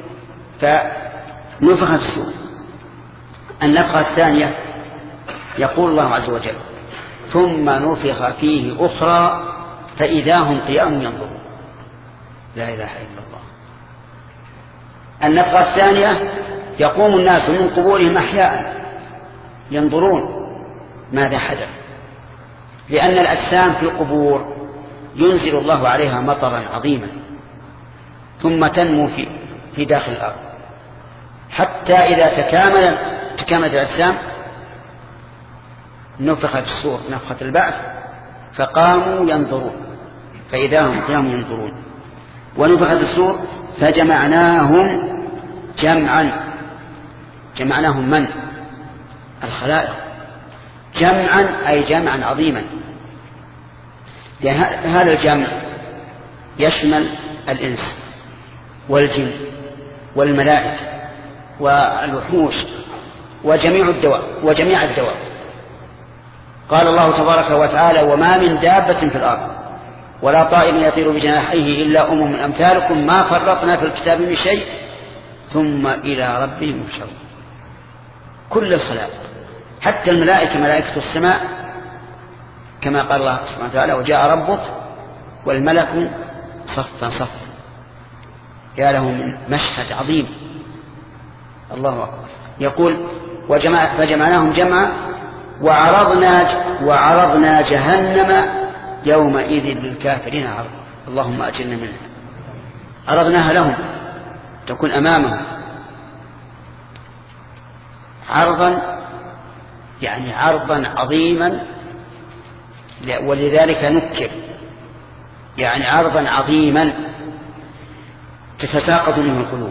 فنفخ في الصور. النفخة الثانية يقول الله عز وجل: ثم نفخ فيه أخرى فإذا هم قيام ينظرون. لا إله إلا الله. النفخة الثانية يقوم الناس من قبورهم أحياء ينظرون ماذا حدث، لأن الأجسام في القبور ينزل الله عليها مطرا عظيما ثم تنمو في, في داخل الأرض حتى إذا تكامل تكاملت الأجسام نفخ في الصور نفخة البعث فقاموا ينظرون فإذا هم قيام ينظرون. ونفخ في الصور فجمعناهم جمعا. جمعناهم من؟ الخلائق. جمعا أي جمعا عظيما. هذا الجمع يشمل الإنس والجن والملائكة والوحوش وجميع الدواب وجميع الدواب. قال الله تبارك وتعالى وما من دابة في الأرض ولا طائر يطير بجناحيه إلا أمم أمثالكم ما فرطنا في الكتاب من شيء ثم إلى ربهم يحشرون. كل الخلائق حتى الملائكة ملائكة السماء كما قال الله سبحانه وتعالى وجاء ربك والملك صفا صفا. يا له من مشهد عظيم. الله أكبر. يقول وجمع فجمعناهم جمعا وعرضنا وعرضنا جهنم يومئذ للكافرين عرضا. اللهم أجرنا منها. عرضناها لهم تكون أمامهم عرضا يعني عرضا عظيما ولذلك نكر يعني عرضا عظيما تتساقط منه القلوب.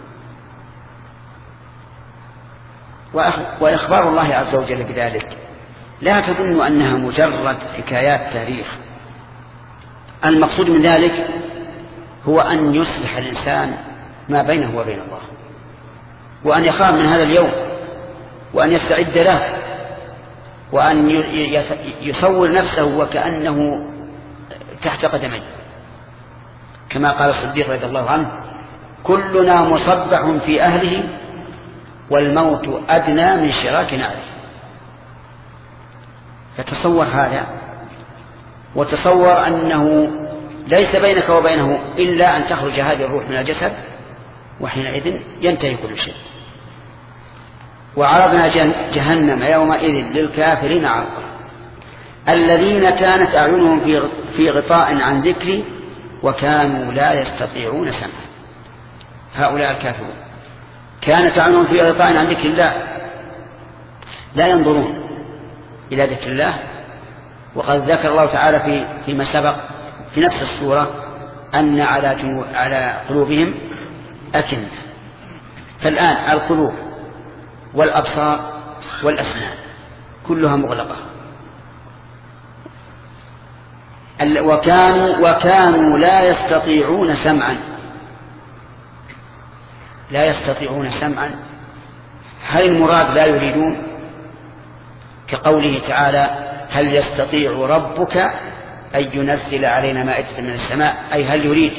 وإخبار الله عز وجل بذلك لا تظن أنها مجرد حكايات تاريخ. المقصود من ذلك هو أن يصلح الإنسان ما بينه وبين الله وأن يخاف من هذا اليوم وأن يستعد له وأن يصور نفسه وكأنه تحت قدميه كما قال الصديق رضي الله عنه كلنا مصبح في أهله والموت أدنى من شراك نعله. فتصور هذا وتصور أنه ليس بينك وبينه إلا أن تخرج هذه الروح من الجسد وحينئذ ينتهي كل شيء. وعرضنا جهنم يومئذ للكافرين عرضا الذين كانت أعينهم في غطاء عن ذكري وكانوا لا يستطيعون سمعا. هؤلاء الكافرون كانت أعينهم في غطاء عن ذكر الله لا ينظرون إلى ذكر الله. وقد ذكر الله تعالى في فيما سبق في نفس السورة أن على جنو على قلوبهم أكنة. فالآن القلوب والأبصار والأسنان كلها مغلقة. وكانوا وكانوا لا يستطيعون سمعا لا يستطيعون سمعا. هل المراد لا يريدون كقوله تعالى هل يستطيع ربك أن ينزل علينا مائدة من السماء أي هل يريد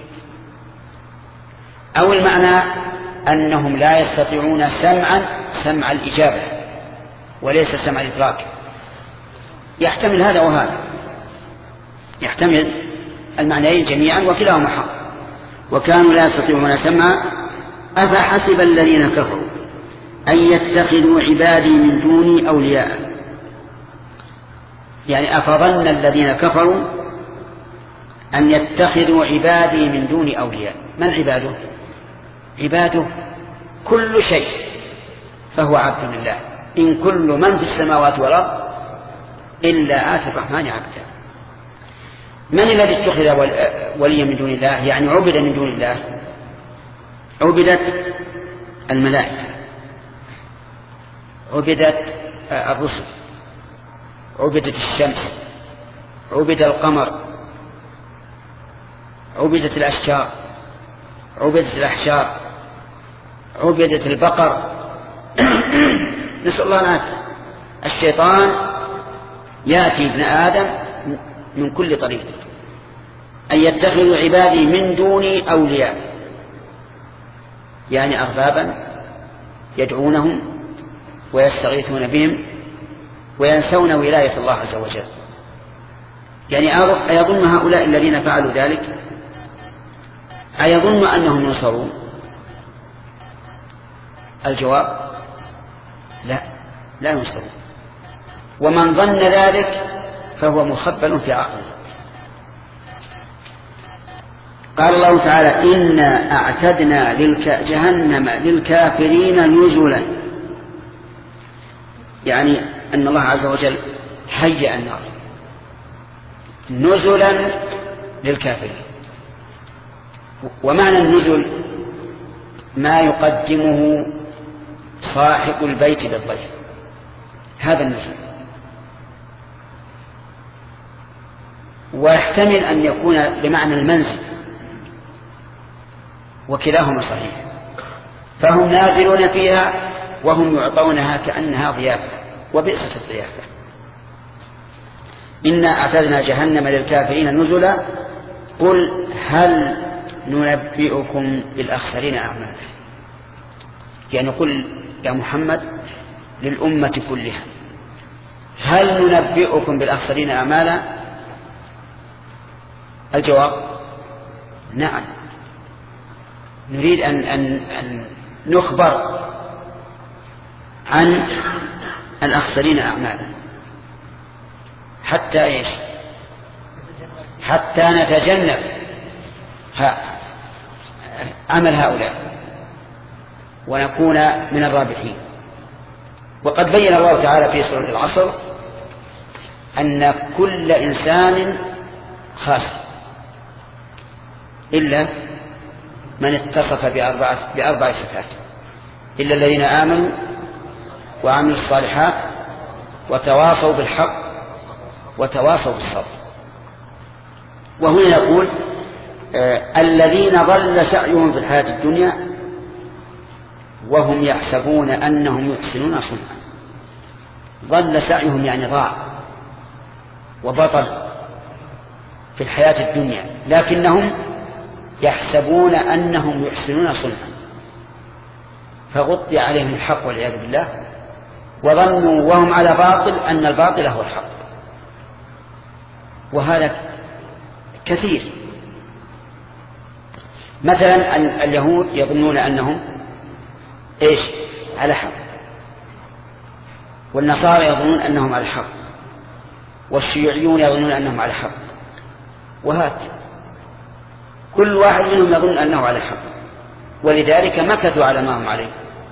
أو المعنى أنهم لا يستطيعون سمعا سمع الإجابة وليس سمع الإدراك. يحتمل هذا وهذا يحتمل المعنيين جميعا وكلاهما حق. وكانوا لا يستطيعون سمعا أفحسب الذين كفروا أن يتخذوا عبادي من دوني أولياء يعني أفظن الذين كفروا أن يتخذوا عبادي من دوني أولياء. من عباده؟ عباده كل شيء فهو عبد لله. إن كل من في السماوات والأرض إلا آتي الرحمن عبدا. من الذي اتخذ وليا من دون الله يعني عبد من دون الله؟ عبدت الملائكة عبدت الرسل عبدت الشمس عبد القمر عبدت الأشجار عبدت الأحجار عبدت البقر. نسأل الله العافية. الشيطان يأتي ابن آدم من كل طريق. أن يتخذوا عبادي من دوني أولياء يعني أربابا يدعونهم ويستغيثون بهم وينسون ولاية الله عز وجل. يعني أيظن هؤلاء الذين فعلوا ذلك أيظن أنهم نصروا؟ الجواب لا، لا ينصرون. ومن ظن ذلك فهو مخبل في عقله. قال الله تعالى إنا أعتدنا للك جهنم للكافرين نزلا، يعني أن الله عز وجل هيأ النار نزلا للكافرين. ومعنى النزل ما يقدمه صاحب البيت للضيف، هذا النزل. ويحتمل أن يكون بمعنى المنزل، وكلاهما صحيح. فهم نازلون فيها وهم يعطونها كأنها ضيافة، وبئست الضيافة. إنا أعتدنا جهنم للكافرين نزلا قل هل ننبئكم بالأخسرين أعمالا. يعني قل يا محمد للأمة كلها هل ننبئكم بالأخسرين أعمالا؟ الجواب نعم، نريد أن, أن, أن نخبر عن الأخسرين أعمالا حتى إيش؟ حتى نتجنب عمل هؤلاء ونكون من الرابحين. وقد بين الله تعالى في سورة العصر أن كل إنسان خاسر إلا من اتصف بأربعة, بأربع صفات: إلا الذين آمنوا وعملوا الصالحات وتواصوا بالحق وتواصوا بالصبر. وهنا يقول آه الذين ضل سعيهم في الحياة الدنيا وهم يحسبون أنهم يحسنون صنعا. ضل سعيهم يعني ضاع وبطل في الحياة الدنيا، لكنهم يحسبون أنهم يحسنون صنعا، فغطي عليهم الحق والعياذ بالله، وظنوا وهم على باطل أن الباطل هو الحق. وهذا كثير. مثلا اليهود يظنون أنهم إيش؟ على حق، والنصارى يظنون أنهم على حق، والشيوعيون يظنون أنهم على حق، وهات كل واحد منهم يظن أنه على حق، ولذلك مكثوا على ما هم عليه.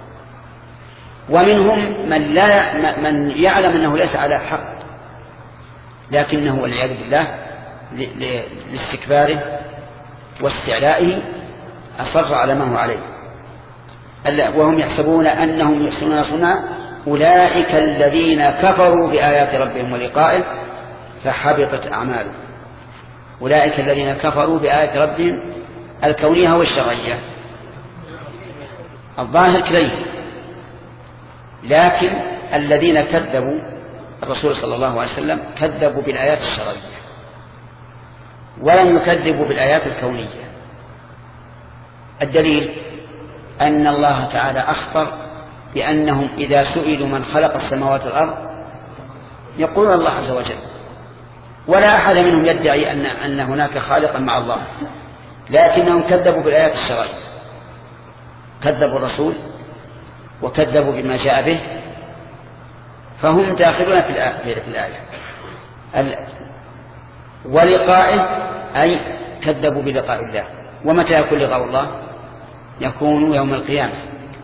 ومنهم من, لا من يعلم أنه ليس على حق، لكنه والعياذ بالله لاستكباره واستعلائه أصر على ما هو عليه. وهم يحسبون أنهم يحسنون صنعا أولئك الذين كفروا بآيات ربهم ولقائه فحبطت أعمالهم. أولئك الذين كفروا بآيات ربهم الكونية والشرعية. الظاهر كليه، لكن الذين كذبوا الرسول صلى الله عليه وسلم كذبوا بالآيات الشرعية ولم يكذبوا بالآيات الكونية. الدليل أن الله تعالى أخبر بأنهم إذا سئلوا من خلق السماوات والأرض يقولون الله عز وجل، ولا أحد منهم يدعي أن, أن هناك خالقا مع الله، لكنهم كذبوا بالآيات الشرعية، كذبوا الرسول وكذبوا بما جاء به، فهم داخلون في الآية. ولقائه أي كذبوا بلقاء الله. ومتى يكون لقاء الله؟ يكون يوم القيامة.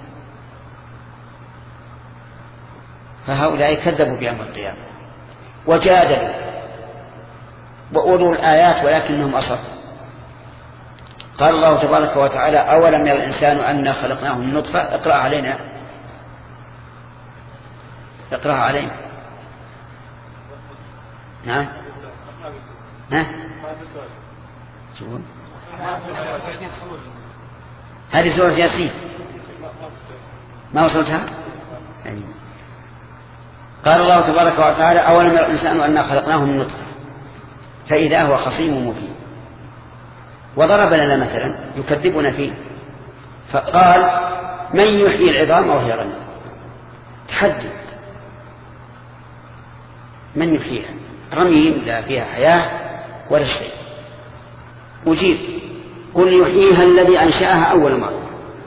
فهؤلاء كذبوا بيوم القيامة وجادلوا وأولوا الآيات ولكنهم أصروا. قال الله تبارك وتعالى أولم يرى الإنسان أنا خلقناه من نطفة. اقرأ علينا، اقرأ علينا. نعم ها هذه سورة ياسين ما وصلتها. قال الله تبارك وتعالى أولم يرى الإنسان أنا خلقناه من نطفة فإذا هو خصيم مبين. وضرب لنا مثلا يكذبنا فيه فقال من يحيي العظام وهي رميم. تحدد من يحييها. رميم لا فيها حياة ولا شيء. أجيب قل يحييها الذي أنشأها أول مرة.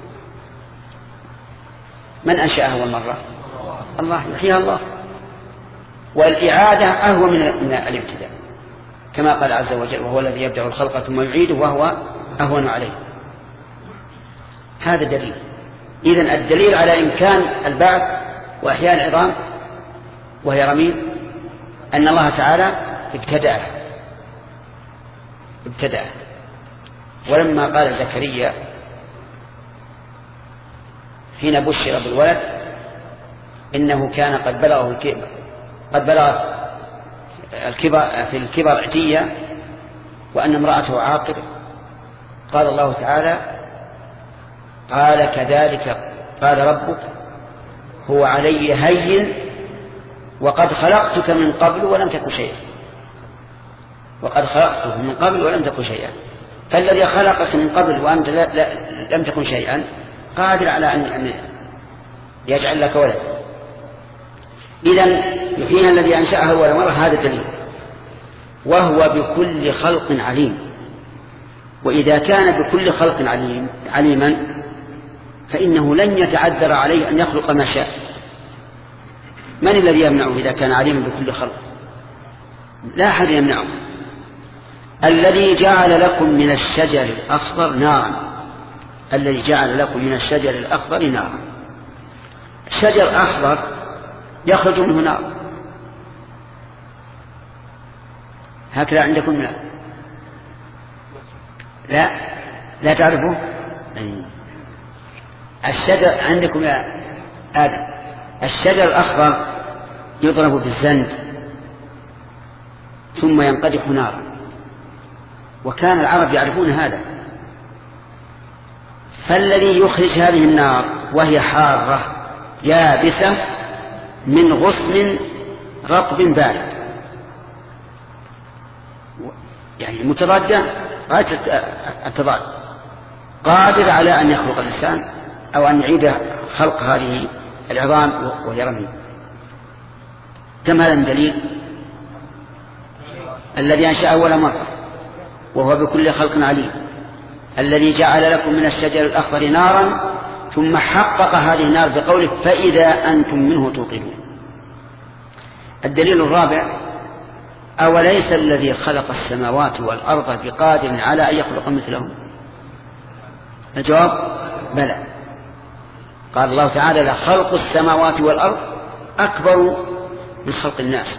من أنشأها أول مرة؟ الله. يحييها الله. والإعادة أهوى من الابتداء كما قال عز وجل وهو الذي يبدأ الخلق ثم يعيده وهو أهون عليه. هذا دليل. إذن الدليل على إمكان البعث وإحياء العظام وهي رميم أن الله تعالى ابتدأ ابتدأ ولما قال زكريا حين بشر بالولد إنه كان قد بلغه الكبر قد بلغ الكبر في الكبر عتية وأن امرأته عاقر، قال الله تعالى قال كذلك قال ربك هو علي هين وقد خلقتك من قبل ولم تكن شيئا. وقد خلقتك من قبل ولم تكن شيئا. فالذي خلقك من قبل وأنت لا لا لم تكن شيئا قادر على أن يجعل لك ولد. إذن يحييها الذي أنشأها أول مرة هذا دليل. وهو بكل خلق عليم. وإذا كان بكل خلق عليم عليما فإنه لن يتعذر عليه أن يخلق ما شاء. من الذي يمنعه إذا كان عليما بكل خلق؟ لا أحد يمنعه. الذي جعل لكم من الشجر الأخضر نارا الذي جعل لكم من الشجر الأخضر نارا. شجر أخضر يخرج منه نار. هكذا عندكم؟ لا لا لا تعرفوا الشجر عندكم يا آدم. الشجر الأخضر يضرب بالزند ثم ينقدح نارا، وكان العرب يعرفون هذا. فالذي يخرج هذه النار وهي حارة يابسة من غصن رطب بارد يعني متضادة غاية التضاد، قادر على أن يخلق الإنسان أو أن يعيد خلق هذه العظام وهي رميم. كم هذا من دليل؟ الذي أنشأ أول مرة وهو بكل خلق عليم. الذي جعل لكم من الشجر الأخضر نارا ثم حقق هذه النار بقوله فإذا أنتم منه توقدون. الدليل الرابع أوليس الذي خلق السماوات والأرض بقادر على أن يخلق مثلهم؟ الجواب بلى. قال الله تعالى لخلق السماوات والأرض أكبر من خلق الناس.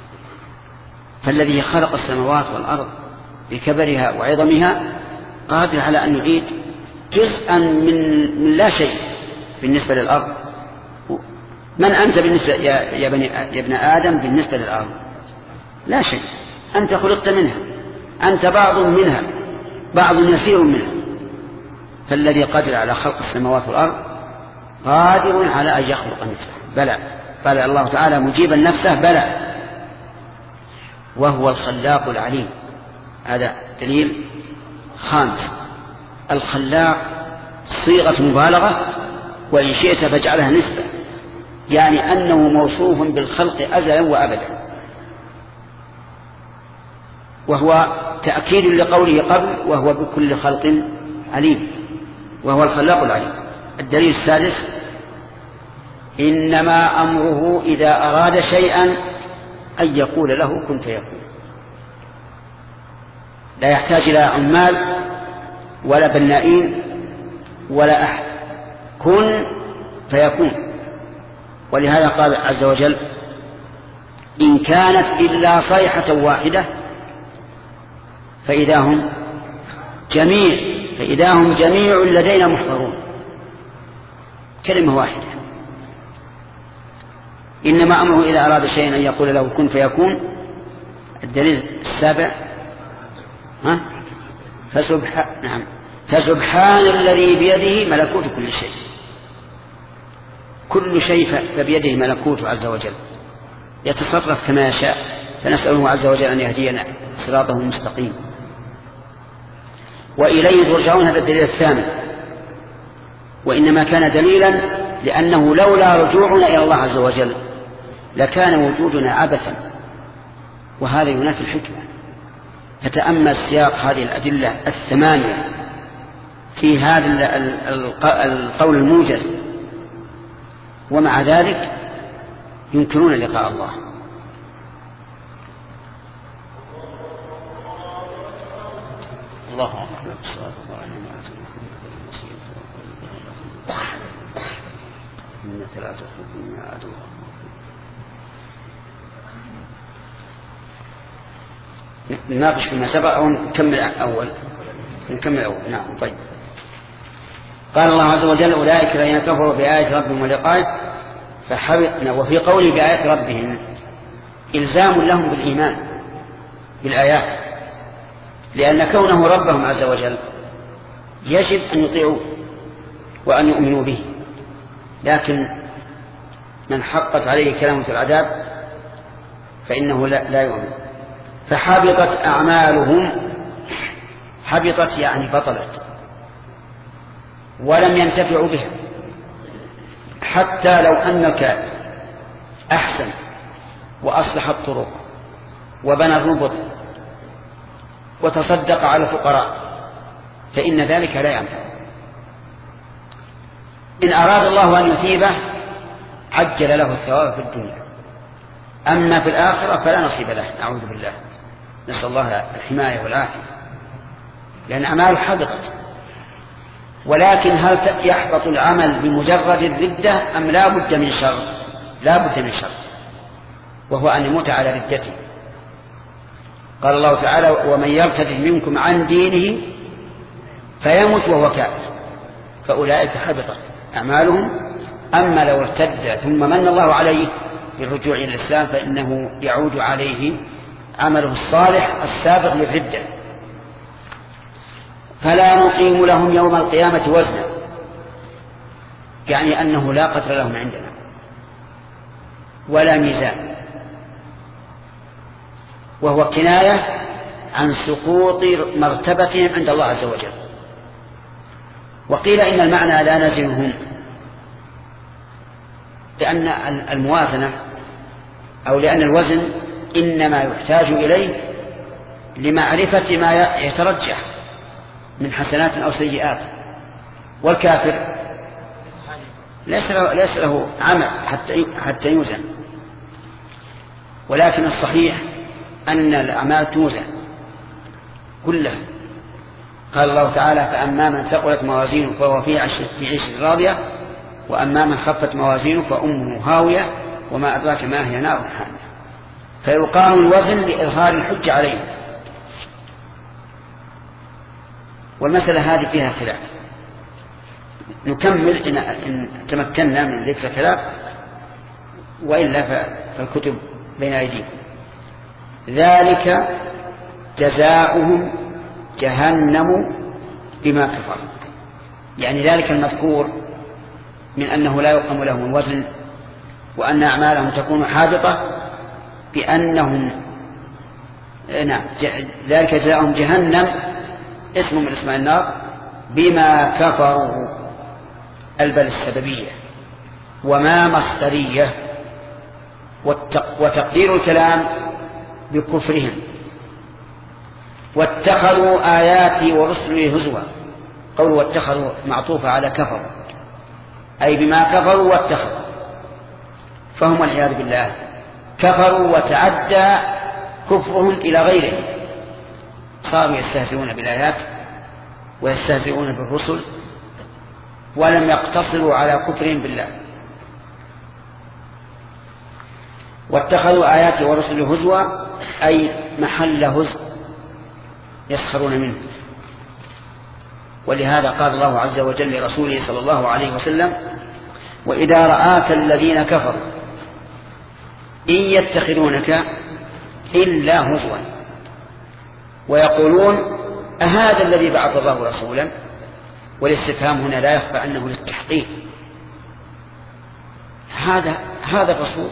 فالذي خلق السماوات والأرض بكبرها وعظمها قادر على أن يعيد جزءا من, من لا شيء بالنسبة للأرض. من أنت بالنسبة يا, يا, بني يا ابن آدم بالنسبة للأرض؟ لا شيء. أنت خلقت منها، أنت بعض منها، بعض يسير منها. فالذي قادر على خلق السماوات والأرض قادر على أن يخلق مثله. بلى. قال الله تعالى مجيبا نفسه بلى وهو الخلاق العليم. هذا دليل خامس. الخلاق صيغة مبالغة وإن شئت فاجعلها نسبة، يعني أنه موصوف بالخلق أزلا وأبدا، وهو تأكيد لقوله قبل وهو بكل خلق عليم وهو الخلاق العليم. الدليل السادس إنما أمره إذا أراد شيئا أن يقول له كن فيكون. لا يحتاج إلى عمال ولا بنائين ولا أحد، كن فيكون. ولهذا قال عز وجل إن كانت إلا صيحة واحدة فإذا هم جميع فإذا هم جميع لدينا محضرون. كلمة واحدة. إنما أمره إذا أراد شيئا أن يقول له كن فيكون. الدليل السابع ها فسبحان نعم فسبحان الذي بيده ملكوت كل شيء. كل شيء فبيده ملكوته عز وجل، يتصرف كما يشاء. فنسأله عز وجل أن يهدينا صراطه المستقيم. وإليه ترجعون. هذا الدليل الثامن. وإنما كان دليلا لأنه لولا رجوعنا إلى الله عز وجل لكان وجودنا عبثا، وهذا ينافي الحكمة. فتأمل سياق هذه الأدلة الثمانية في هذا القول الموجز، ومع ذلك ينكرون لقاء الله. الله أكبر. إنك لا تخلف الميعاد. نناقش فيما سبق أو نكمل أول؟ نكمل أول. نعم. طيب. قال الله عز وجل: أولئك الذين كفروا بآيات ربهم ولقائه فحبطنا. وفي قوله بآيات ربهم إلزام لهم بالإيمان بالآيات، لأن كونه ربهم عز وجل يجب أن يطيعوا وأن يؤمنوا به. لكن من حقت عليه كلمة العذاب فإنه لا, لا يؤمن. فحبطت أعمالهم. حبطت يعني بطلت، ولم ينتفعوا بها. حتى لو أنك أحسن وأصلح الطرق وبنى الربط وتصدق على الفقراء فإن ذلك لا ينفع. إن أراد الله أن يثيبه عجل له الثواب في الدنيا، أما في الآخرة فلا نصيب له، نعوذ بالله، نسأل الله الحماية والعافية، لأن أعماله حبطت. ولكن هل يحبط العمل بمجرد الردة أم لا بد من شرط؟ لا بد من شرط، وهو أن يموت على ردته. قال الله تعالى: ومن يرتد منكم عن دينه فيمت وهو كافر فأولئك حبطت أعمالهم. أما لو ارتد ثم من الله عليه بالرجوع إلى الإسلام فإنه يعود عليه عمله الصالح السابق للردة. فلا نقيم لهم يوم القيامة وزنا، يعني أنه لا قدر لهم عندنا ولا ميزان، وهو كناية عن سقوط مرتبتهم عند الله عز وجل. وقيل إن المعنى لا نزنهم، لأن الموازنة أو لأن الوزن إنما يحتاج إليه لمعرفة ما يترجح من حسنات أو سيئات، والكافر ليس له, ليس له عمل حتى, حتى يوزن. ولكن الصحيح أن الأعمال توزن كلها. قال الله تعالى: فأما من ثقلت موازينه فهو في عيشة راضية، وأما من خفت موازينه فأمه هاوية وما أدراك ما هي نار حامية. فيقام الوزن لإظهار الحج عليه. والمسألة هذه فيها خلاف، نكمل إن, إن تمكنا من ذكر الخلاف، وإلا فالكتب بين أيديكم. ذلك جزاؤهم جهنم بما كفروا، يعني ذلك المذكور من أنه لا يقام لهم الوزن وأن أعمالهم تكون حابطة بأنهم نعم ذلك جزاؤهم جهنم اسم من اسماء النار بما كفروا، البل السببية وما مصدرية، وتقدير الكلام بكفرهم. واتخذوا آياتي ورسلي هزوا، قولوا واتخذوا معطوفة على كفروا، أي بما كفروا واتخذوا، فهم والعياذ بالله كفروا وتعدى كفرهم إلى غيرهم، صاروا يستهزئون بالآيات ويستهزئون بالرسل ولم يقتصروا على كفرهم بالله. واتخذوا آياتي ورسلي هزوا أي محل هزء يسخرون منه. ولهذا قال الله عز وجل لرسوله صلى الله عليه وسلم: وإذا رآك الذين كفروا إن يتخذونك إلا هزوا ويقولون أهذا الذي بعث الله رسولا. والاستفهام هنا لا يخفى أنه للتحقيق، هذا هذا الرسول،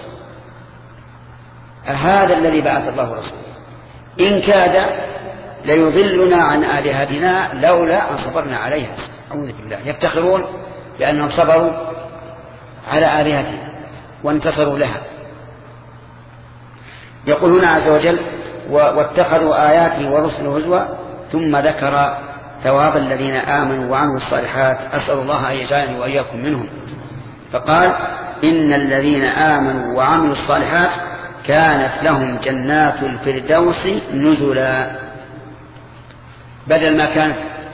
هذا الذي بعث الله رسولا، إن كاد ليضلنا عن آلهتنا لولا أن صبرنا عليها. أعوذ بالله، يفتخرون بأنهم صبروا على آلهتنا وانتصروا لها. يقول هنا عز وجل واتخذوا آياتي ورسله هزوا، ثم ذكر ثواب الذين آمنوا وعملوا الصالحات، أسأل الله أن يجعلني وإياكم منهم. فقال إن الذين آمنوا وعملوا الصالحات كانت لهم جنات الفردوس نزلا، بدل ما كانت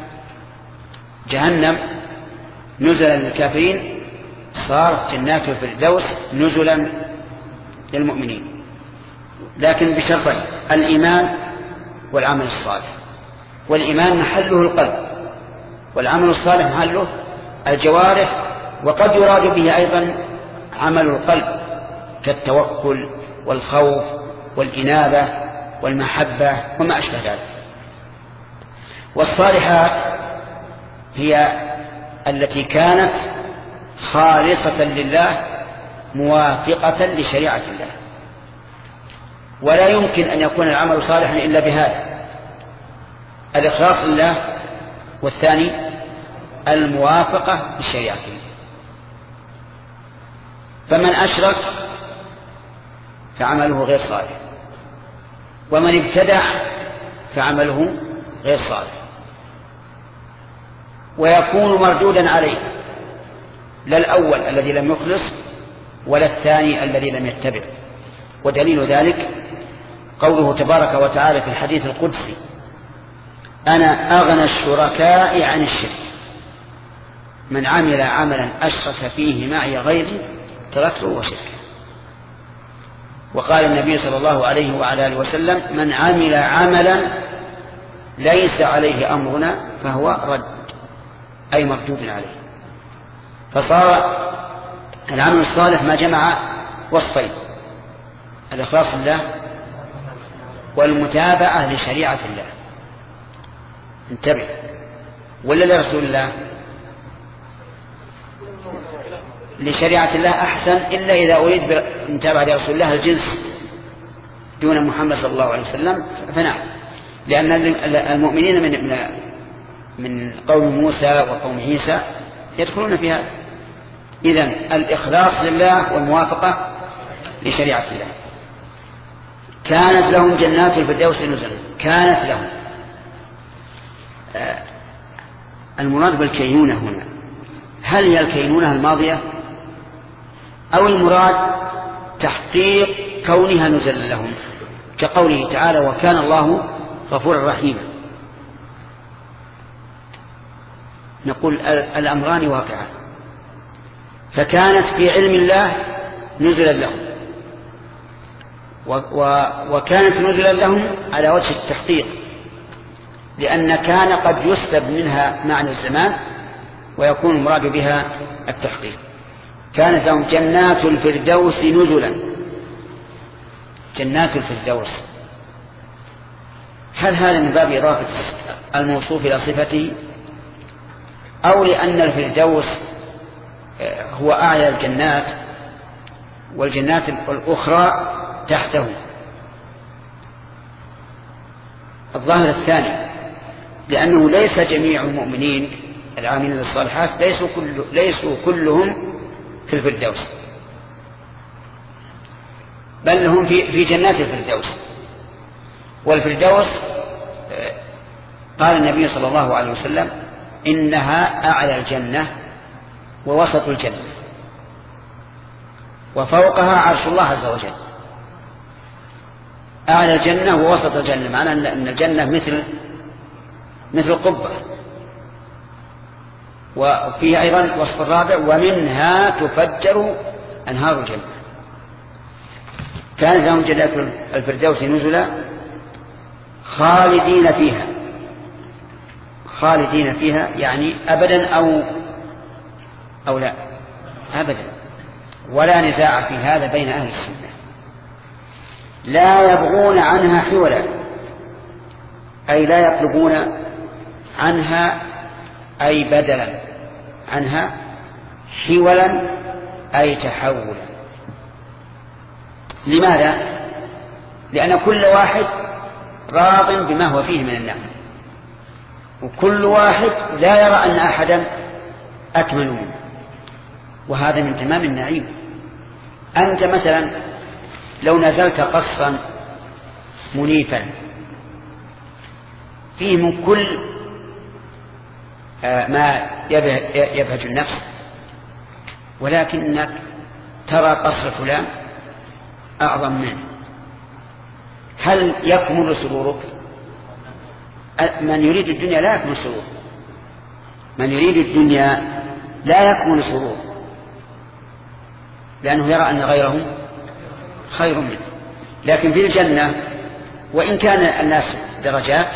جهنم نزلا للكافرين صارت جنات الفردوس نزلا للمؤمنين، لكن بشرطين: الإيمان والعمل الصالح. والإيمان محله القلب، والعمل الصالح محله الجوارح، وقد يراد به أيضا عمل القلب كالتوكل والخوف والإنابة والمحبة وما أشبه ذلك. والصالحات هي التي كانت خالصة لله موافقة لشريعة الله، ولا يمكن أن يكون العمل صالحا إلا بهذا: الإخلاص لله، والثاني الموافقة لشريعة الله. فمن أشرك فعمله غير صالح، ومن ابتدع فعمله غير صالح، ويكون مردودا عليه، لا الأول الذي لم يخلص ولا الثاني الذي لم يتبع. ودليل ذلك قوله تبارك وتعالى في الحديث القدسي: أنا أغنى الشركاء عن الشرك، من عمل عملا أشرك فيه معي غيري تركته وشركه. وقال النبي صلى الله عليه وعلى آله وسلم: من عمل عملا ليس عليه أمرنا فهو رد، أي مردود عليه. فصار العمل الصالح ما جمع وصفين: الإخلاص لله والمتابعة لشريعة الله. انتبه، ولا لرسول الله؟ لشريعة الله أحسن، إلا إذا أريد بمتابعة لرسول الله الجنس دون محمد صلى الله عليه وسلم فنعم، لأن المؤمنين من من قوم موسى وقوم عيسى يدخلون في هذا. إذن الإخلاص لله والموافقة لشريعة الله. كانت لهم جنات الفردوس نزلا، كانت لهم. آه المراد بالكينونة هنا هل هي الكينونة الماضية أو المراد تحقيق كونها نزلا لهم، كقوله تعالى: وكان الله غفورا رحيما؟ نقول الأمران واقعة، فكانت في علم الله نزلا لهم، وكانت نزلا لهم على وجه التحقيق، لأن كان قد يسلب منها معنى الزمان ويكون المراد بها التحقيق. كانت لهم جنات الفردوس نزلا. جنات الفردوس، هل هذا من باب إضافة الموصوف إلى صفته، أو لأن الفردوس هو أعلى الجنات والجنات الأخرى تحته؟ الظاهر الثاني، لأنه ليس جميع المؤمنين العاملين الصالحات ليسوا, كل ليسوا كلهم في الفردوس، بل هم في, في جنات الفردوس. والفردوس قال النبي صلى الله عليه وسلم: إنها أعلى الجنة ووسط الجنة وفوقها عرش الله عز وجل. أعلى الجنة ووسط الجنة، معنى أن الجنة مثل مثل قبة. وفيه أيضا وصف الرابع: ومنها تفجر أنهار الجنة. كانت لهم جنات الفردوس نزلا خالدين فيها. خالدين فيها يعني أبدا أو أو لا أبدا، ولا نزاع في هذا بين أهل السنة. لا يبغون عنها حولا، أي لا يطلبون عنها أي بدلا عنها، حولا أي تحولا. لماذا؟ لأن كل واحد راض بما هو فيه من النعم، وكل واحد لا يرى أن أحدا أكمل منه، وهذا من تمام النعيم. أنت مثلا لو نزلت قصرا منيفا فيه من كل ما يبهج النفس، ولكنك ترى قصر فلان أعظم منه. هل يكمل سرورك؟ من يريد الدنيا لا يكمل سرور، من يريد الدنيا لا يكمل سرور، لأنه يرى أن غيره خير منه. لكن في الجنة وإن كان الناس درجات،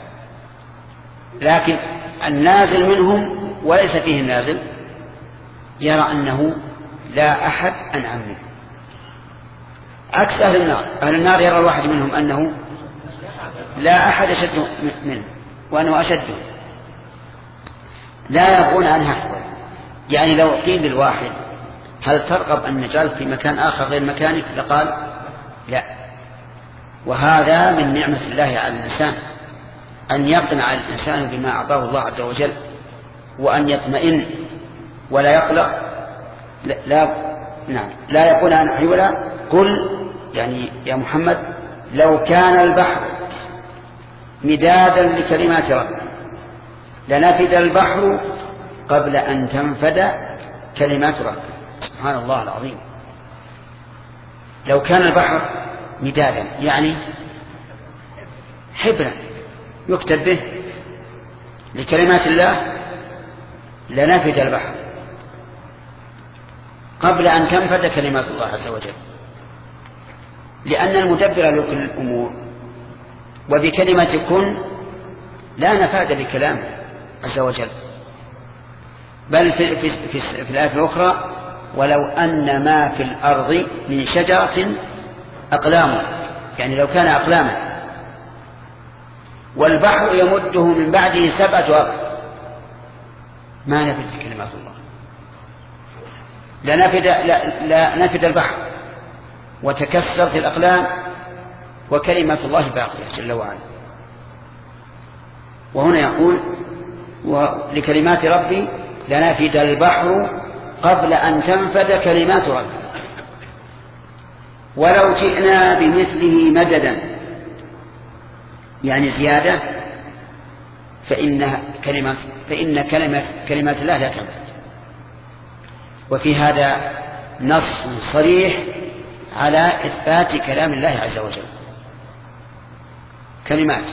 لكن النازل منهم وليس فيه النازل يرى أنه لا أحد أنعم منه، عكس أهل النار. أهل النار يرى الواحد منهم أنه لا أحد أشد منه وأنه أشده، لا يبغون عنها حول. يعني لو قيل للواحد هل ترغب أن نجعلك في مكان آخر غير مكانك لقال لا. وهذا من نعمة الله على الإنسان، أن يقنع الإنسان بما أعطاه الله عز وجل، وأن يطمئن ولا يقلق. لا, لا نعم لا يقول عن حولا. قل يعني يا محمد لو كان البحر مدادا لكلمات ربي لنفد البحر قبل أن تنفد كلمات ربي. سبحان الله العظيم. لو كان البحر مدادا يعني حبرا يكتب به لكلمات الله لنفد البحر قبل أن تنفد كلمات الله عز وجل، لأن المدبر لكل الأمور وبكلمة كن لا نفاد بكلامه عز وجل. بل في, في, في, في الآية الأخرى ولو أن ما في الأرض من شجرة أقلام، يعني لو كان أقلاما والبحر يمده من بعده سبعة أبحر ما نفدت كلمات الله، لنفد, لا, لا نفد البحر وتكسرت الأقلام وكلمة الله باقية جل وعلا. وهنا يقول لكلمات ربي لنفد البحر قبل أن تنفد كلمات ربي ولو جئنا بمثله مددا، يعني زيادة، فإن كلمات فإن كلمة كلمات الله لا تنفد. وفي هذا نص صريح على إثبات كلام الله عز وجل. كلمات،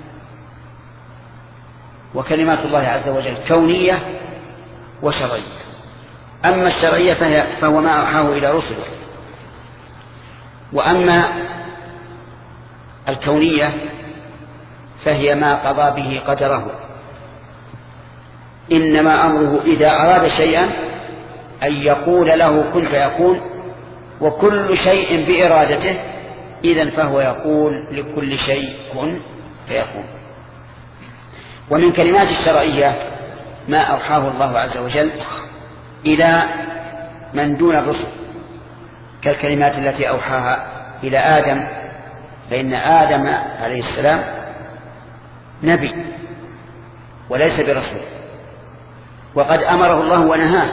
وكلمات الله عز وجل كونية وشرعية. أما الشرعية فهي فهو ما أوحاه إلى رسله، وأما الكونية فهي ما قضى به قدره. إنما أمره إذا أراد شيئا أن يقول له كن فيكون، وكل شيء بإرادته، إذن فهو يقول لكل شيء كن فيكون. ومن كلمات الشرعية ما أوحاه الله عز وجل إلى من دون الرسل، كالكلمات التي أوحاها إلى آدم، فإن آدم عليه السلام نبي وليس برسول، وقد أمره الله ونهاه.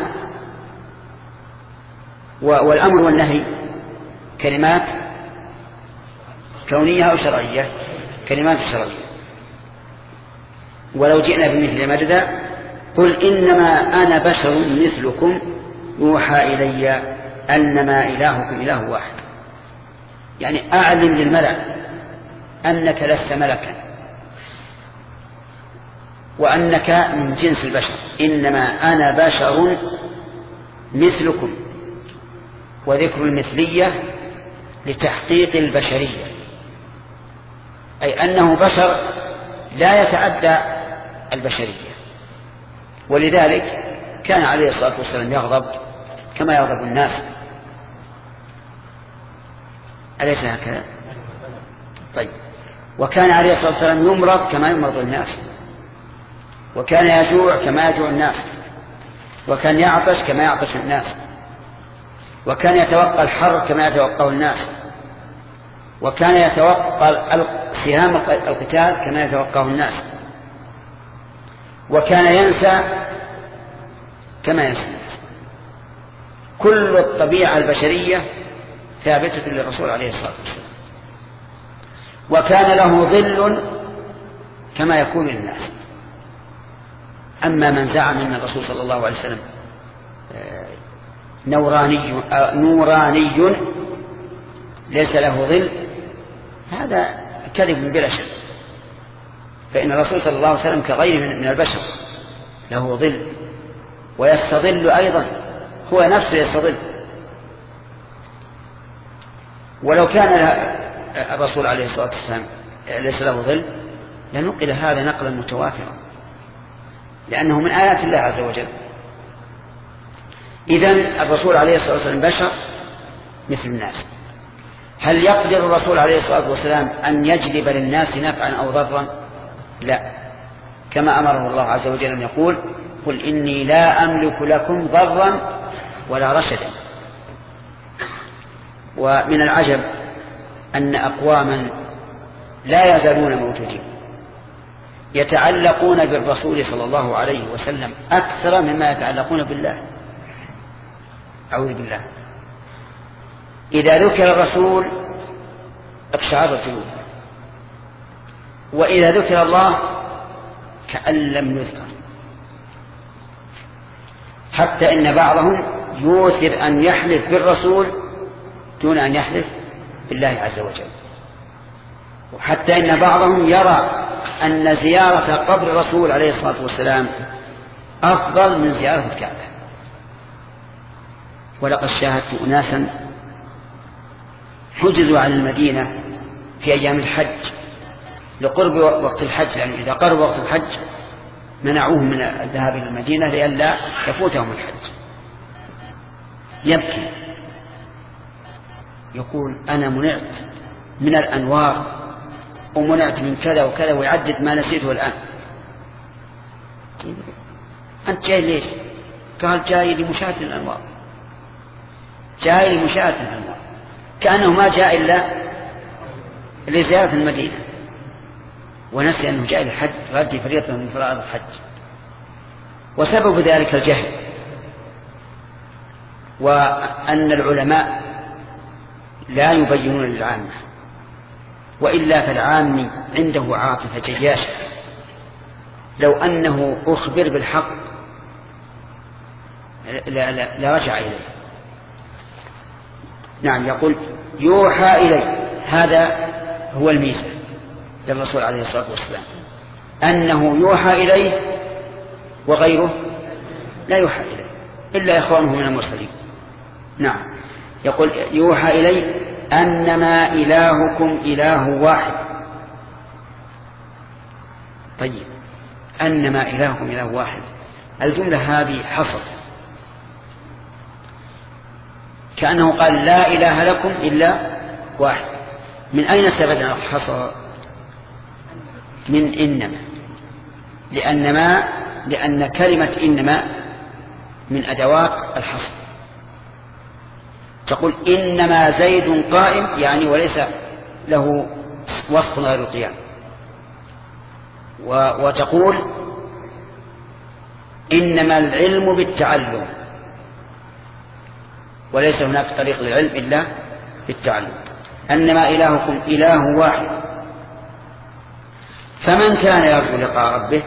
والأمر والنهي كلمات كونية أو شرعية؟ كلمات شرعية. ولو جئنا بمثل مددا قل إنما أنا بشر مثلكم يوحى إلي أنما إلهكم إله واحد، يعني أعلم للملأ أنك لست ملكا وأنك من جنس البشر، إنما أنا بشر مثلكم. وذكر المثلية لتحقيق البشرية، أي أنه بشر لا يتعدى البشرية. ولذلك كان عليه الصلاة والسلام يغضب كما يغضب الناس، أليس هكذا؟ طيب. وكان عليه الصلاة والسلام يمرض كما يمرض الناس، وكان يجوع كما يجوع الناس، وكان يعطش كما يعطش الناس، وكان يتوقى الحر كما يتوقاه الناس، وكان يتوقى سهام القتال كما يتوقاه الناس، وكان ينسى كما ينسى الناس. كل الطبيعة البشرية ثابتة للرسول عليه الصلاة والسلام. وكان له ظل كما يكون للناس. أما من زعم أن الرسول صلى الله عليه وسلم نوراني, نوراني ليس له ظل، هذا كذب بلا شك، فإن الرسول صلى الله عليه وسلم كغيره من البشر له ظل ويستظل أيضا، هو نفسه يستظل. ولو كان الرسول عليه الصلاة والسلام ليس له ظل لنقل هذا نقلا متواترا، لأنه من آيات الله عز وجل. إذن الرسول عليه الصلاة والسلام بشر مثل الناس. هل يقدر الرسول عليه الصلاة والسلام أن يجلب للناس نفعا أو ضرا؟ لا، كما أمره الله عز وجل أن يقول: قل إني لا أملك لكم ضرا ولا رشدا. ومن العجب أن أقواما لا يزالون موجودين يتعلقون بالرسول صلى الله عليه وسلم أكثر مما يتعلقون بالله. أعوذ بالله. إذا ذكر الرسول اقشعرت جلودهم، وإذا ذكر الله كأن لم يذكر، حتى إن بعضهم يوثر أن يحلف بالرسول دون أن يحلف بالله عز وجل. وحتى إن بعضهم يرى أن زيارة قبر الرسول عليه الصلاة والسلام أفضل من زيارة الكعبة. ولقد شاهدت أناسا حجزوا عن المدينة في أيام الحج لقرب وقت الحج، يعني إذا قرب وقت الحج منعوهم من الذهاب إلى المدينة لئلا يفوتهم الحج. يبكي يقول: أنا منعت من الأنوار ومنعت من كذا وكذا، ويعدد ما نسيته الآن. أنت جاي ليش؟ قال: جاي لمشاهدة الأنوار، جاي لمشاهدة الأنوار، كأنه ما جاء إلا لزيارة المدينة، ونسي أنه جاء للحج غادي فريضة من فرائض الحج. وسبب ذلك الجهل، وأن العلماء لا يبينون للعامة، وإلا فالعام عنده عاطفة جياشة، لو أنه أخبر بالحق لرجع إليه. نعم، يقول: يوحى إليه. هذا هو الميزة للرسول عليه الصلاة والسلام، أنه يوحى إليه وغيره لا يوحى إليه إلا إخوانه من المرسلين. نعم، يقول: يوحى إليه أنما إلهكم إله واحد. طيب، أنما إلهكم إله واحد، الجملة هذه حصر، كأنه قال: لا إله لكم إلا واحد. من أين استفدنا الحصر؟ من إنما، لأنما لأن كلمة إنما من أدوات الحصر. تقول: إنما زيد قائم، يعني وليس له وصف غير القيام. وتقول: إنما العلم بالتعلم، وليس هناك طريق للعلم إلا بالتعلم. أنما إلهكم إله واحد، فمن كان يرجو لقاء ربه،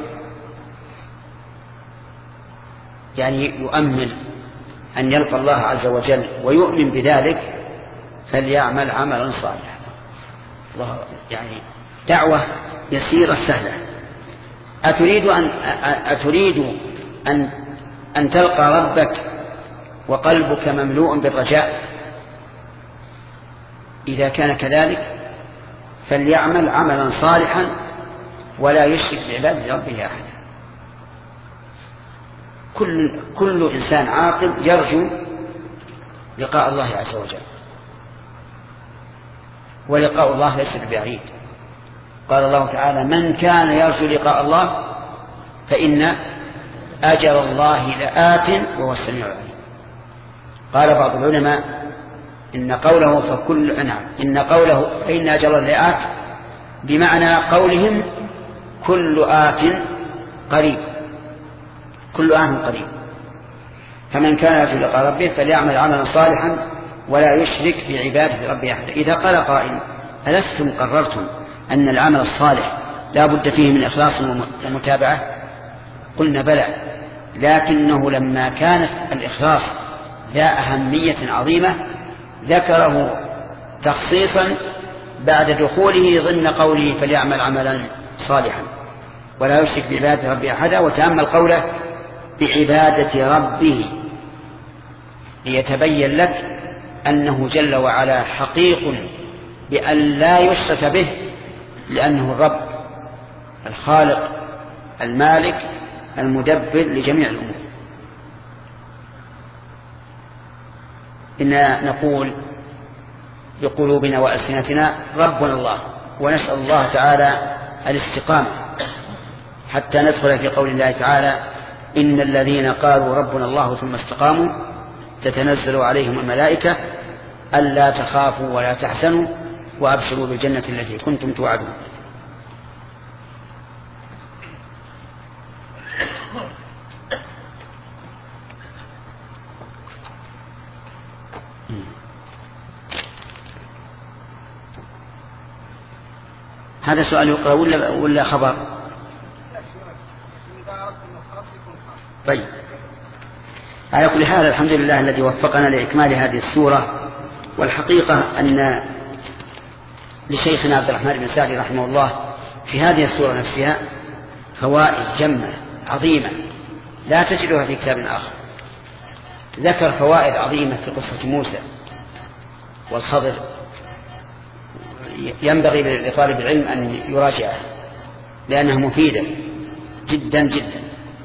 يعني يؤمل أن يلقى الله عز وجل ويؤمن بذلك، فليعمل عملا صالحا. الله، يعني دعوة يسيرة سهلة. أتريد أن أتريد أن أن تلقى ربك وقلبك مملوء بالرجاء؟ إذا كان كذلك فليعمل عملا صالحا ولا يشرك بعبادة ربه أحدا. كل كل إنسان عاقل يرجو لقاء الله عز وجل، ولقاء الله ليس ببعيد. قال الله تعالى: من كان يرجو لقاء الله فإن أجر الله لآت وهو السميع العليم. قال بعض العلماء: إن قوله فكل نعم إن قوله فإن أجر الله لآت بمعنى قولهم كل آت قريب، كل آت قريب. فمن كان يرجو لقاء ربه فليعمل عملا صالحا ولا يشرك بعبادة ربه أحدا. إذا قال قائل: ألستم قررتم أن العمل الصالح لا بد فيه من إخلاص ومتابعة؟ قلنا بلى، لكنه لما كانت الإخلاص ذا أهمية عظيمة ذكره تخصيصا بعد دخوله ضمن قوله فليعمل عملا صالحا ولا يشرك بعبادة ربه أحدا، وتأمل قوله بعبادة ربه ليتبين لك أنه جل وعلا حقيق بأن لا يشرك به، لأنه الرب الخالق المالك المدبر لجميع الأمور. إننا نقول بقلوبنا وألسنتنا ربنا الله، ونسأل الله تعالى الاستقامة حتى ندخل في قول الله تعالى إن الذين قالوا ربنا الله ثم استقاموا تتنزل عليهم الملائكة ألا تخافوا ولا تحزنوا وأبشروا بالجنة التي كنتم توعدون. هذا سؤال يقرأ ولا, ولا خبر؟ طيب، على كل حال الحمد لله الذي وفقنا لإكمال هذه السورة. والحقيقة أن لشيخنا عبد الرحمن بن سعدي رحمه الله في هذه السورة نفسها فوائد جمة عظيمة لا تجدها في كتاب آخر. ذكر فوائد عظيمة في قصة موسى والخضر ينبغي لطالب العلم أن يراجعها لأنها مفيدة جدا جدا.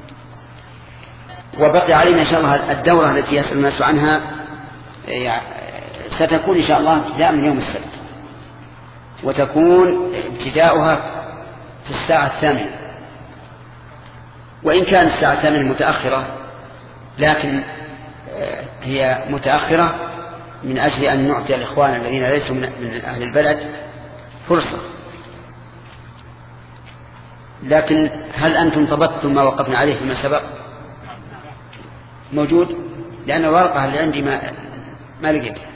وبقي علينا إن شاء الله الدورة التي يسأل الناس عنها ستكون إن شاء الله ابتداء من يوم السبت، وتكون ابتداؤها في الساعة الثامنة، وإن كانت الساعة الثامنة متأخرة لكن هي متأخرة من أجل أن نعطي الإخوان الذين ليسوا من أهل البلد فرصة. لكن هل أنتم طبقتم ما وقفنا عليه فيما سبق؟ موجود؟ لأن الورقة اللي عندي ما, ما لقيتها.